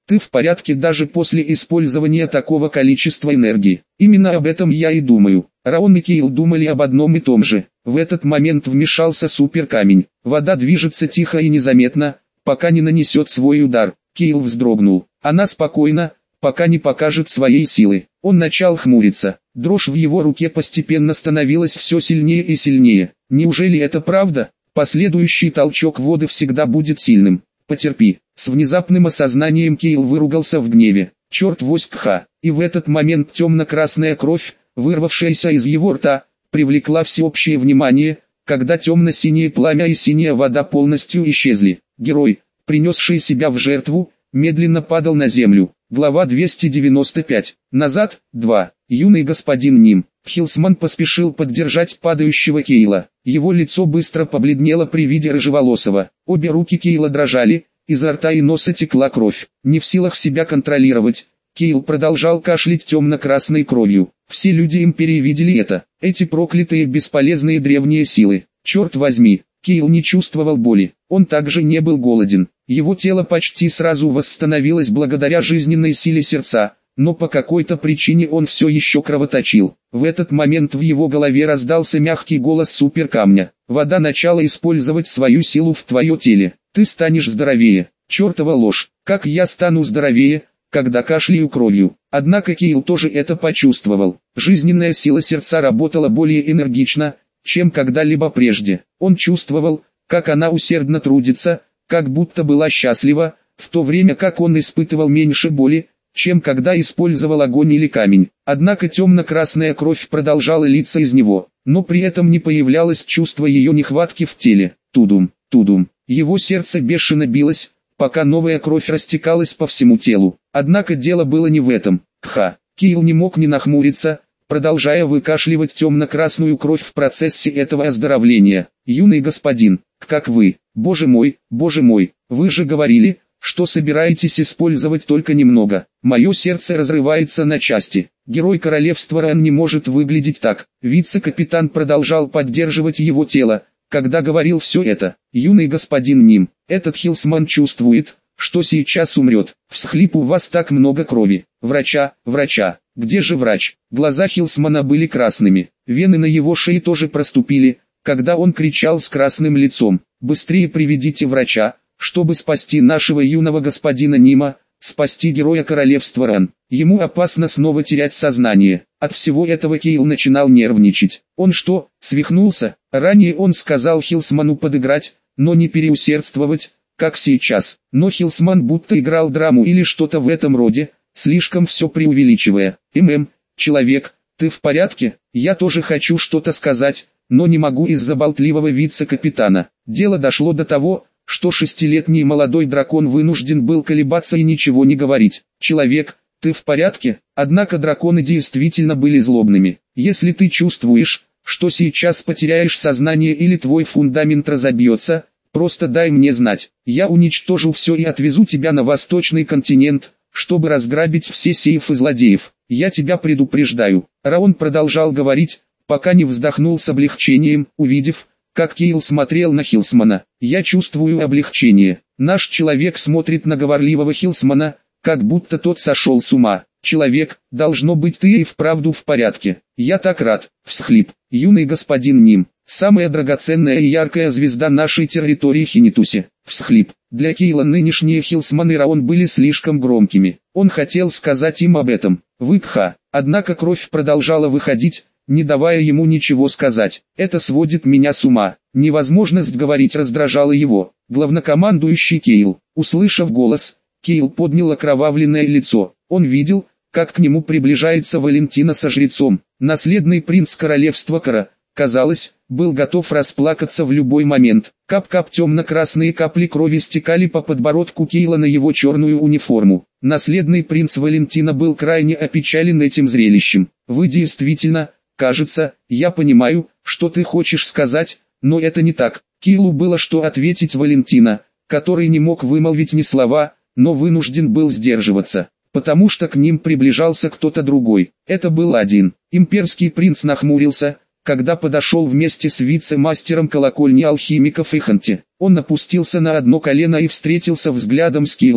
Ты в порядке даже после использования такого количества энергии. Именно об этом я и думаю. Раон и Кейл думали об одном и том же. В этот момент вмешался суперкамень. Вода движется тихо и незаметно, пока не нанесет свой удар. Кейл вздрогнул. Она спокойна, пока не покажет своей силы. Он начал хмуриться. Дрожь в его руке постепенно становилась все сильнее и сильнее. Неужели это правда? Последующий толчок воды всегда будет сильным. Потерпи. С внезапным осознанием Кейл выругался в гневе. Черт воськха. И в этот момент темно-красная кровь, вырвавшаяся из его рта, привлекла всеобщее внимание, когда темно-синее пламя и синяя вода полностью исчезли. Герой, принесший себя в жертву, медленно падал на землю. Глава двести девяносто пять. Назад, два. Юный господин Ним. Хилсман поспешил поддержать падающего Кейла. Его лицо быстро побледнело при виде рыжеволосого. Обе руки Кейла дрожали, изо рта и носа текла кровь. Не в силах себя контролировать, Кейл продолжал кашлять темно-красной кровью. Все люди Империи видели это. Эти проклятые бесполезные древние силы. Черт возьми, Кейл не чувствовал боли. Он также не был голоден. Его тело почти сразу восстановилось благодаря жизненной силе сердца, но по какой-то причине он все еще кровоточил. В этот момент в его голове раздался мягкий голос суперкамня. Вода начала использовать свою силу в твое теле. Ты станешь здоровее. Чертова ложь. Как я стану здоровее, когда кашляю кровью? Однако Кейл тоже это почувствовал. Жизненная сила сердца работала более энергично, чем когда-либо прежде. Он чувствовал, как она усердно трудится, как будто была счастлива, в то время как он испытывал меньше боли, чем когда использовал огонь или камень. Однако темно-красная кровь продолжала литься из него, но при этом не появлялось чувство ее нехватки в теле. Тудум, тудум. Его сердце бешено билось, пока новая кровь растекалась по всему телу. Однако дело было не в этом. Ха. Кейл не мог не нахмуриться, продолжая выкашливать темно-красную кровь в процессе этого оздоровления. Юный господин, как вы? Боже мой, боже мой, вы же говорили, что собираетесь использовать только немного. Мое сердце разрывается на части. Герой королевства Ран не может выглядеть так. Вице-капитан продолжал поддерживать его тело, когда говорил все это. Юный господин Ним, этот Хилсман чувствует, что сейчас умрет. Всхлип, у вас так много крови. Врача, врача. Где же врач? Глаза Хилсмана были красными. Вены на его шее тоже проступили, когда он кричал с красным лицом. Быстрее приведите врача, чтобы спасти нашего юного господина Нима, спасти героя королевства Ран. Ему опасно снова терять сознание. От всего этого Кейл начинал нервничать. Он что, свихнулся? Ранее он сказал Хилсману подыграть, но не переусердствовать, как сейчас. Но Хилсман будто играл драму или что-то в этом роде, слишком все преувеличивая. «ММ, человек, ты в порядке? Я тоже хочу что-то сказать, но не могу из-за болтливого вице-капитана». Дело дошло до того, что шестилетний молодой дракон вынужден был колебаться и ничего не говорить. «Человек, ты в порядке?» Однако драконы действительно были злобными. «Если ты чувствуешь, что сейчас потеряешь сознание или твой фундамент разобьется, просто дай мне знать. Я уничтожу все и отвезу тебя на восточный континент, чтобы разграбить все сейфы злодеев. Я тебя предупреждаю». Раон продолжал говорить, пока не вздохнул с облегчением, увидев, как Кейл смотрел на Хилсмана. «Я чувствую облегчение. Наш человек смотрит на говорливого Хилсмана, как будто тот сошел с ума. Человек, должно быть, ты и вправду в порядке. Я так рад». Всхлип. «Юный господин Ним, самая драгоценная и яркая звезда нашей территории Хинитусе». Всхлип. Для Кейла нынешние Хилсман и Раон были слишком громкими. Он хотел сказать им об этом. Выпха. Однако кровь продолжала выходить, не давая ему ничего сказать. «Это сводит меня с ума». Невозможность говорить раздражала его. Главнокомандующий Кейл. Услышав голос, Кейл поднял окровавленное лицо. Он видел, как к нему приближается Валентина со жрецом. Наследный принц королевства Кара, казалось, был готов расплакаться в любой момент. Кап-кап темно-красные капли крови стекали по подбородку Кейла на его черную униформу. Наследный принц Валентина был крайне опечален этим зрелищем. «Вы действительно, кажется, я понимаю, что ты хочешь сказать, но это не так». Кейлу было что ответить Валентина, который не мог вымолвить ни слова, но вынужден был сдерживаться, потому что к ним приближался кто-то другой. Это был один. Имперский принц нахмурился, когда подошел вместе с вице-мастером колокольни алхимиков Иханти. Он опустился на одно колено и встретился взглядом с Кейлом.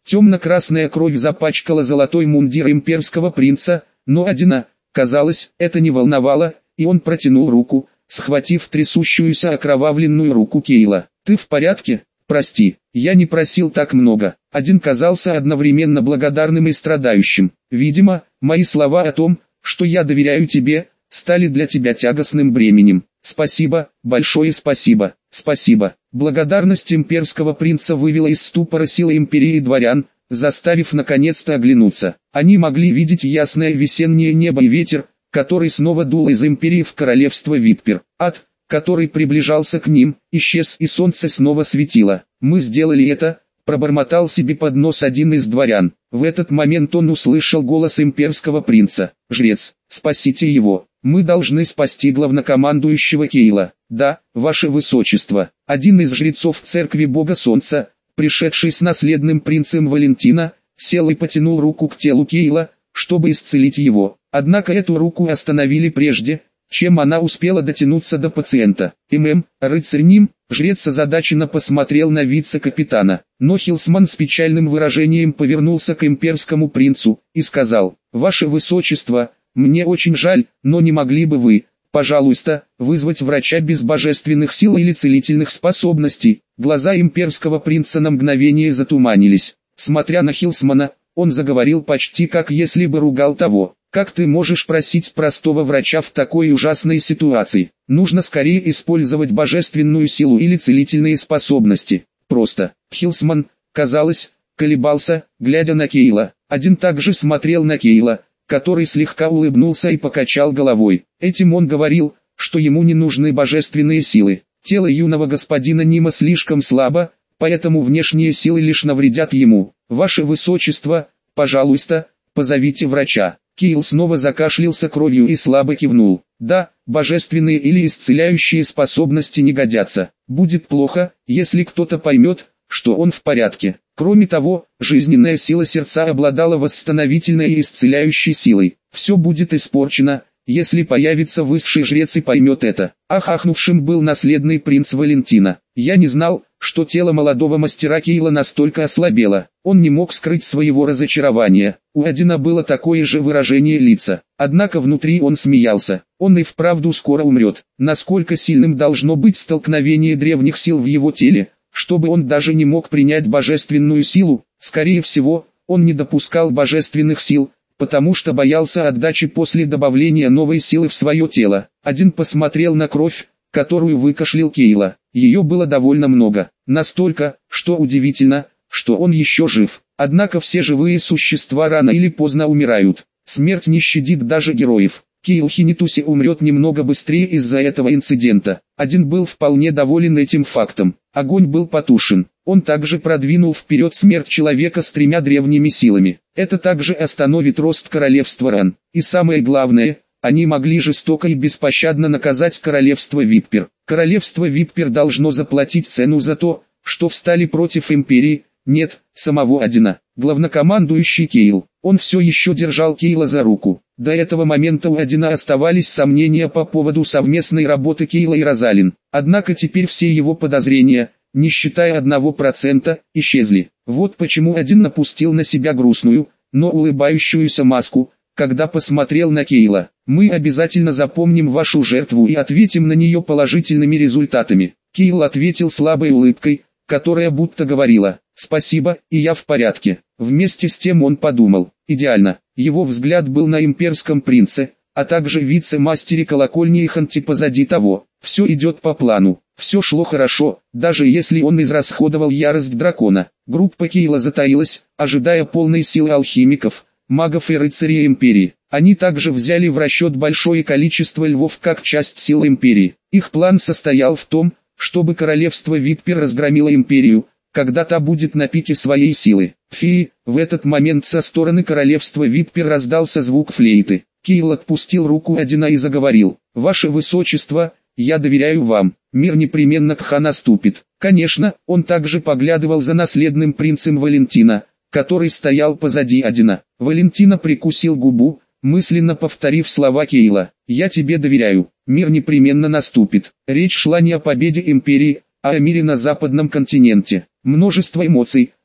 Темно-красная кровь запачкала золотой мундир имперского принца, но Одина, казалось, это не волновало, и он протянул руку, схватив трясущуюся окровавленную руку Кейла. «Ты в порядке? Прости, я не просил так много». Один казался одновременно благодарным и страдающим. «Видимо, мои слова о том, что я доверяю тебе, стали для тебя тягостным бременем. Спасибо, большое спасибо, спасибо». Благодарность имперского принца вывела из ступора силы империи и дворян, заставив наконец-то оглянуться. Они могли видеть ясное весеннее небо и ветер, который снова дул из империи в королевство Виппер. Ад, который приближался к ним, исчез, и солнце снова светило. «Мы сделали это», — пробормотал себе под нос один из дворян. В этот момент он услышал голос имперского принца. «Жрец, спасите его. Мы должны спасти главнокомандующего Кейла». «Да, ваше высочество». Один из жрецов церкви бога солнца, пришедший с наследным принцем Валентина, сел и потянул руку к телу Кейла, чтобы исцелить его. Однако эту руку остановили прежде, чем она успела дотянуться до пациента. «ММ, рыцарь Ним», жрец озадаченно посмотрел на вице-капитана, но Хилсман с печальным выражением повернулся к имперскому принцу и сказал: «Ваше высочество, мне очень жаль, но не могли бы вы, пожалуйста, вызвать врача без божественных сил или целительных способностей?» Глаза имперского принца на мгновение затуманились. Смотря на Хилсмана, он заговорил почти как если бы ругал того. «Как ты можешь просить простого врача в такой ужасной ситуации? Нужно скорее использовать божественную силу или целительные способности. Просто». Хилсман, казалось, колебался, глядя на Кейла. Один также смотрел на Кейла, который слегка улыбнулся и покачал головой. Этим он говорил, что ему не нужны божественные силы. Тело юного господина Нима слишком слабо, поэтому внешние силы лишь навредят ему. «Ваше высочество, пожалуйста, позовите врача». Кейл снова закашлялся кровью и слабо кивнул. «Да, божественные или исцеляющие способности не годятся. Будет плохо, если кто-то поймет, что он в порядке». Кроме того, жизненная сила сердца обладала восстановительной и исцеляющей силой. Все будет испорчено, если появится высший жрец и поймет это. Ахахнувшим был наследный принц Валентина. «Я не знал, что тело молодого мастера Кейла настолько ослабело». Он не мог скрыть своего разочарования. У Одина было такое же выражение лица. Однако внутри он смеялся. Он и вправду скоро умрет. Насколько сильным должно быть столкновение древних сил в его теле, чтобы он даже не мог принять божественную силу? Скорее всего, он не допускал божественных сил, потому что боялся отдачи после добавления новой силы в свое тело. Один посмотрел на кровь, которую выкашлял Кейла. Ее было довольно много. Настолько, что удивительно, что он еще жив. Однако все живые существа рано или поздно умирают. Смерть не щадит даже героев. Кейл Хинитуси умрет немного быстрее из-за этого инцидента. Один был вполне доволен этим фактом. Огонь был потушен. Он также продвинул вперед смерть человека с тремя древними силами. Это также остановит рост королевства Ран. И самое главное, они могли жестоко и беспощадно наказать королевство Виппер. Королевство Виппер должно заплатить цену за то, что встали против империи. Нет, самого Одина. Главнокомандующий Кейл. Он все еще держал Кейла за руку. До этого момента у Одина оставались сомнения по поводу совместной работы Кейла и Розалин. Однако теперь все его подозрения, не считая одного процента, исчезли. Вот почему Один напустил на себя грустную, но улыбающуюся маску, когда посмотрел на Кейла. «Мы обязательно запомним вашу жертву и ответим на нее положительными результатами». Кейл ответил слабой улыбкой, которая будто говорила: «Спасибо, и я в порядке». Вместе с тем он подумал: идеально. Его взгляд был на имперском принце, а также вице-мастере колокольни и Ханти позади того. Все идет по плану. Все шло хорошо, даже если он израсходовал ярость дракона. Группа Кейла затаилась, ожидая полной силы алхимиков, магов и рыцарей империи. Они также взяли в расчет большое количество львов как часть сил империи. Их план состоял в том, чтобы королевство Виппер разгромило империю, когда та будет на пике своей силы. Фии, в этот момент со стороны королевства Виппер раздался звук флейты. Кейл отпустил руку Одина и заговорил: «Ваше высочество, я доверяю вам, мир непременно к ха наступит». Конечно, он также поглядывал за наследным принцем Валентина, который стоял позади Одина. Валентина прикусил губу, мысленно повторив слова Кейла: «Я тебе доверяю, мир непременно наступит». Речь шла не о победе империи, а о мире на западном континенте. Множество эмоций,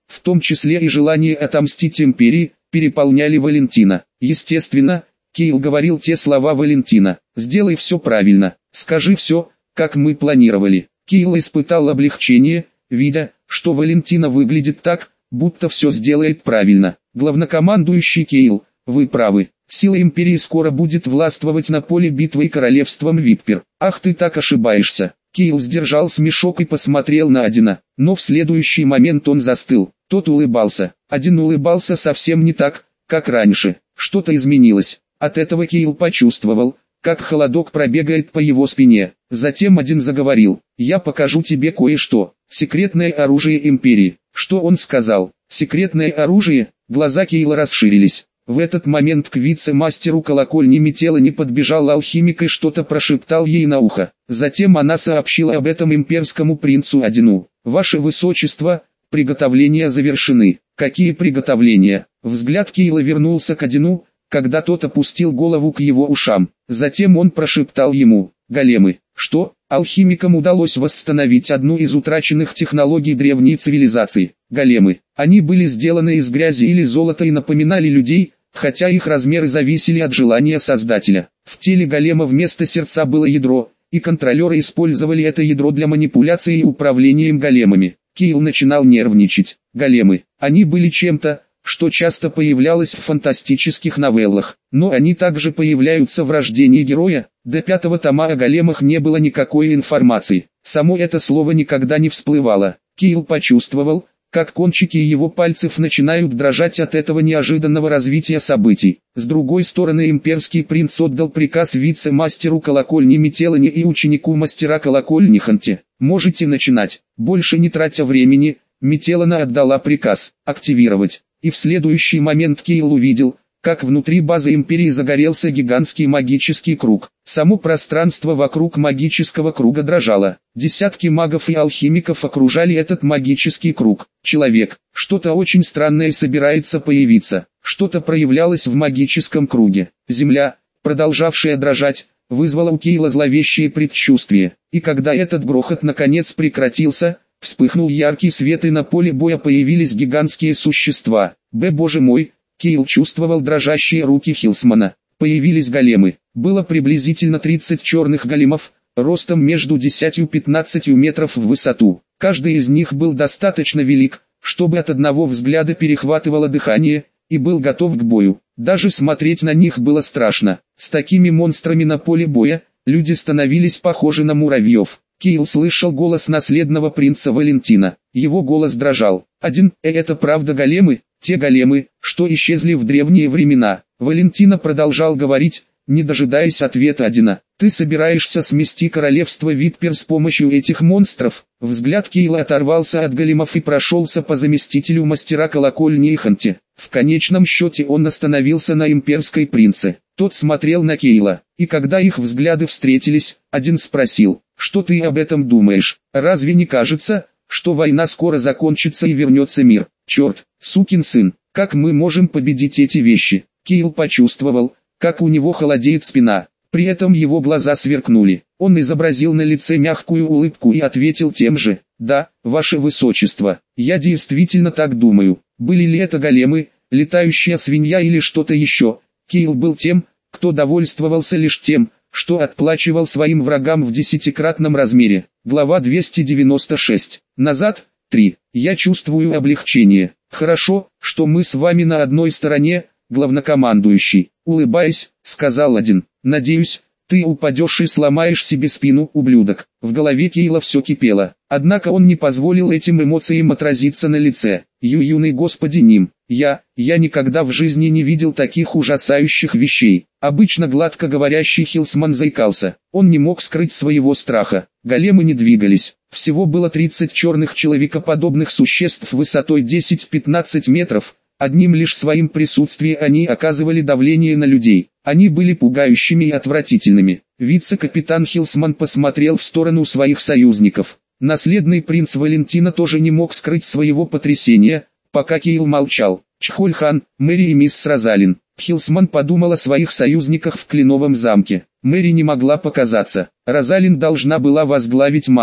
в том числе и желание отомстить империи, переполняли Валентина. Естественно, Кейл говорил те слова Валентина: «Сделай все правильно, скажи все, как мы планировали». Кейл испытал облегчение, видя, что Валентина выглядит так, будто все сделает правильно. «Главнокомандующий Кейл, вы правы. Сила империи скоро будет властвовать на поле битвы и королевством Виппер. Ах, ты так ошибаешься». Кейл сдержал смешок и посмотрел на Одина, но в следующий момент он застыл. Тот улыбался. Один улыбался совсем не так, как раньше. Что-то изменилось. От этого Кейл почувствовал, как холодок пробегает по его спине. Затем Один заговорил: «Я покажу тебе кое-что. Секретное оружие империи». Что он сказал? Секретное оружие? Глаза Кейла расширились. В этот момент к вице-мастеру колокольни Метеллани подбежал алхимик и что-то прошептал ей на ухо. Затем она сообщила об этом имперскому принцу Одину. «Ваше высочество, приготовления завершены». «Какие приготовления?» Взгляд Кейла вернулся к Одину, когда тот опустил голову к его ушам. Затем он прошептал ему: «Големы». Что? Алхимикам удалось восстановить одну из утраченных технологий древней цивилизации. Големы. Они были сделаны из грязи или золота и напоминали людей, хотя их размеры зависели от желания создателя. В теле голема вместо сердца было ядро, и контролеры использовали это ядро для манипуляции и управления големами. Кейл начинал нервничать. Големы. Они были чем-то, что часто появлялось в фантастических новеллах, но они также появляются в рождении героя. До пятого тома о големах не было никакой информации. Само это слово никогда не всплывало. Кейл почувствовал, как кончики его пальцев начинают дрожать от этого неожиданного развития событий. С другой стороны, имперский принц отдал приказ вице-мастеру колокольни Метеллани и ученику мастера колокольни Ханте: «Можете начинать». Больше не тратя времени, Метеллана отдала приказ активировать. И в следующий момент Кейл увидел, как внутри базы империи загорелся гигантский магический круг. Само пространство вокруг магического круга дрожало. Десятки магов и алхимиков окружали этот магический круг. Человек, что-то очень странное собирается появиться. Что-то проявлялось в магическом круге. Земля, продолжавшая дрожать, вызвала у Кейла зловещее предчувствие. И когда этот грохот наконец прекратился, вспыхнул яркий свет, и на поле боя появились гигантские существа. Б, боже мой, Кейл чувствовал дрожащие руки Хилсмана. Появились големы. Было приблизительно тридцать черных големов, ростом между десятью и пятнадцатью метров в высоту. Каждый из них был достаточно велик, чтобы от одного взгляда перехватывало дыхание, и был готов к бою. Даже смотреть на них было страшно. С такими монстрами на поле боя, люди становились похожи на муравьев. Кейл слышал голос наследного принца Валентина. Его голос дрожал. «Один, э, это правда големы? Те големы, что исчезли в древние времена?» Валентина продолжал говорить, не дожидаясь ответа Одина. «Ты собираешься смести королевство Виппер с помощью этих монстров?» Взгляд Кейла оторвался от големов и прошелся по заместителю мастера колокольни и Ханте. В конечном счете он остановился на имперской принце. Тот смотрел на Кейла, и когда их взгляды встретились, Один спросил: «Что ты об этом думаешь? Разве не кажется, что война скоро закончится и вернется мир?» «Черт, сукин сын, как мы можем победить эти вещи?» Кейл почувствовал, как у него холодеет спина. При этом его глаза сверкнули. Он изобразил на лице мягкую улыбку и ответил тем же: «Да, ваше высочество, я действительно так думаю». Были ли это големы, летающая свинья или что-то еще? Кейл был тем, кто довольствовался лишь тем, что отплачивал своим врагам в десятикратном размере. Глава двести девяносто шесть. Назад. три. Я чувствую облегчение. Хорошо, что мы с вами на одной стороне, главнокомандующий. Улыбаясь, сказал Один. Надеюсь, ты упадешь и сломаешь себе спину, ублюдок. В голове Кейла все кипело. Однако он не позволил этим эмоциям отразиться на лице. Ю юный господи Ним. Я, я никогда в жизни не видел таких ужасающих вещей. Обычно гладко говорящий Хилсман заикался. Он не мог скрыть своего страха. Големы не двигались. Всего было тридцать черных человекоподобных существ высотой десять-пятнадцать метров. Одним лишь своим присутствием они оказывали давление на людей. Они были пугающими и отвратительными. Вице-капитан Хилсман посмотрел в сторону своих союзников. Наследный принц Валентина тоже не мог скрыть своего потрясения, пока Кейл молчал. Чхольхан, Мэри и мисс Розалин. Хилсман подумал о своих союзниках в Кленовом замке. Мэри не могла показаться. Розалин должна была возглавить магов.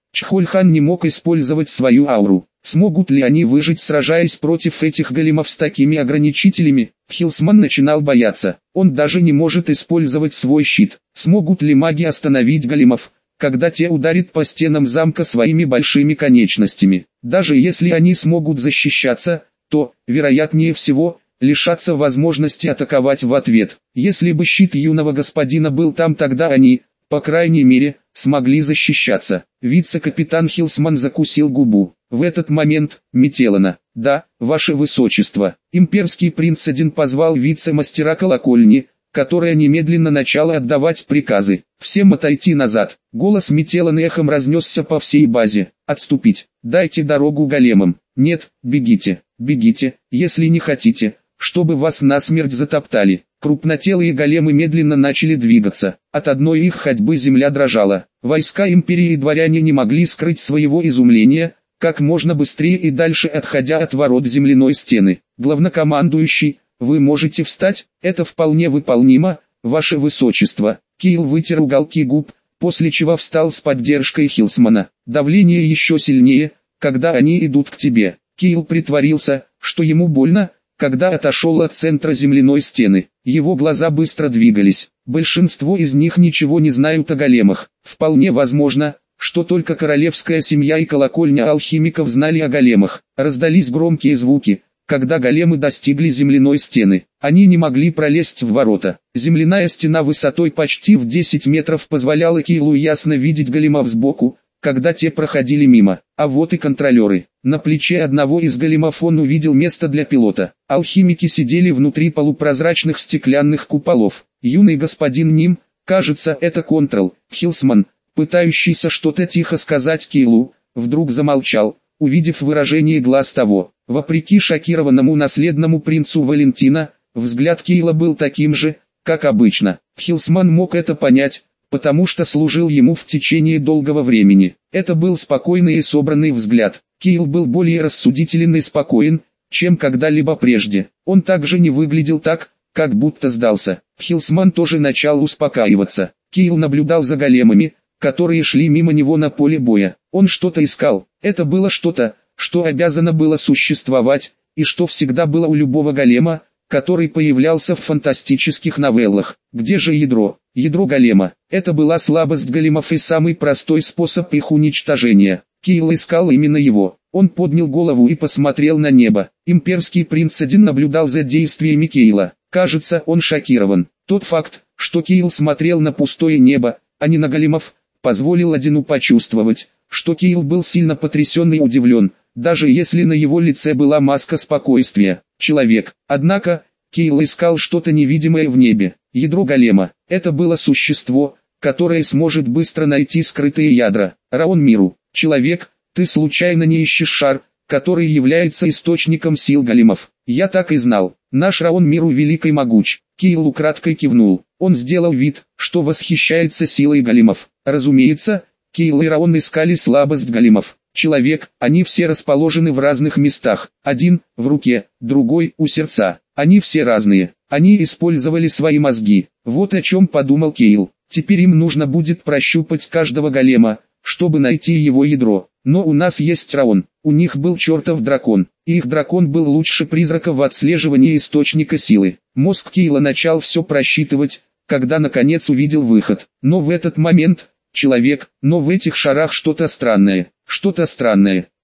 Чхольхан не мог использовать свою ауру. Смогут ли они выжить, сражаясь против этих големов с такими ограничителями? Хилсман начинал бояться. Он даже не может использовать свой щит. Смогут ли маги остановить големов, когда те ударят по стенам замка своими большими конечностями? Даже если они смогут защищаться, то, вероятнее всего, лишатся возможности атаковать в ответ. Если бы щит юного господина был там, тогда они, по крайней мере, смогли защищаться. Вице-капитан Хилсман закусил губу. В этот момент, Метеллана: «Да, ваше высочество». Имперский принц один позвал вице-мастера колокольни, которая немедленно начала отдавать приказы. «Всем отойти назад». Голос Метелланы эхом разнесся по всей базе. «Отступить. Дайте дорогу големам. Нет, бегите, бегите, если не хотите, чтобы вас насмерть затоптали». Крупнотелые големы медленно начали двигаться. От одной их ходьбы земля дрожала. Войска империи и дворяне не могли скрыть своего изумления, как можно быстрее и дальше отходя от ворот земляной стены. «Главнокомандующий, вы можете встать? Это вполне выполнимо, ваше высочество». Киил вытер уголки губ, после чего встал с поддержкой Хилсмана. «Давление еще сильнее, когда они идут к тебе». Киил притворился, что ему больно, когда отошел от центра земляной стены. Его глаза быстро двигались. Большинство из них ничего не знают о големах. Вполне возможно, что только королевская семья и колокольня алхимиков знали о големах. Раздались громкие звуки, когда големы достигли земляной стены. Они не могли пролезть в ворота. Земляная стена высотой почти в десять метров позволяла Киилу ясно видеть големов сбоку, когда те проходили мимо. А вот и контролеры. На плече одного из големов он увидел место для пилота. Алхимики сидели внутри полупрозрачных стеклянных куполов. Юный господин Ним, кажется, это Контрол. Хилсман, пытающийся что-то тихо сказать Киилу, вдруг замолчал, увидев выражение глаз того. Вопреки шокированному наследному принцу Валентина, взгляд Киила был таким же, как обычно. Хилсман мог это понять, потому что служил ему в течение долгого времени. Это был спокойный и собранный взгляд. Киил был более рассудителен и спокоен, чем когда-либо прежде. Он также не выглядел так, как будто сдался. Хилсман тоже начал успокаиваться. Киил наблюдал за големами, которые шли мимо него на поле боя. Он что-то искал. Это было что-то, что обязано было существовать, и что всегда было у любого голема, который появлялся в фантастических новеллах. Где же ядро? Ядро голема. Это была слабость големов и самый простой способ их уничтожения. Киил искал именно его. Он поднял голову и посмотрел на небо. Имперский принц один наблюдал за действиями Киила. Кажется, он шокирован. Тот факт, что Киил смотрел на пустое небо, а не на големов, позволил Одину почувствовать, что Киил был сильно потрясен и удивлен, даже если на его лице была маска спокойствия. Человек. Однако, Киил искал что-то невидимое в небе. Ядро голема. Это было существо, которое сможет быстро найти скрытые ядра. Раон Миру. Человек, ты случайно не ищешь шар, который является источником сил големов? Я так и знал. Наш Раон Миру велик и могуч. Киил украдкой кивнул. Он сделал вид, что восхищается силой големов. Разумеется, Киил и Раон искали слабость големов. Человек, они все расположены в разных местах. Один – в руке, другой – у сердца. Они все разные. Они использовали свои мозги. Вот о чем подумал Киил. Теперь им нужно будет прощупать каждого голема, чтобы найти его ядро. Но у нас есть Раон. У них был чертов дракон. И их дракон был лучше призрака в отслеживании источника силы. Мозг Киила начал все просчитывать, когда наконец увидел выход. Но в этот момент, человек, но в этих шарах что-то странное. Что-то странное.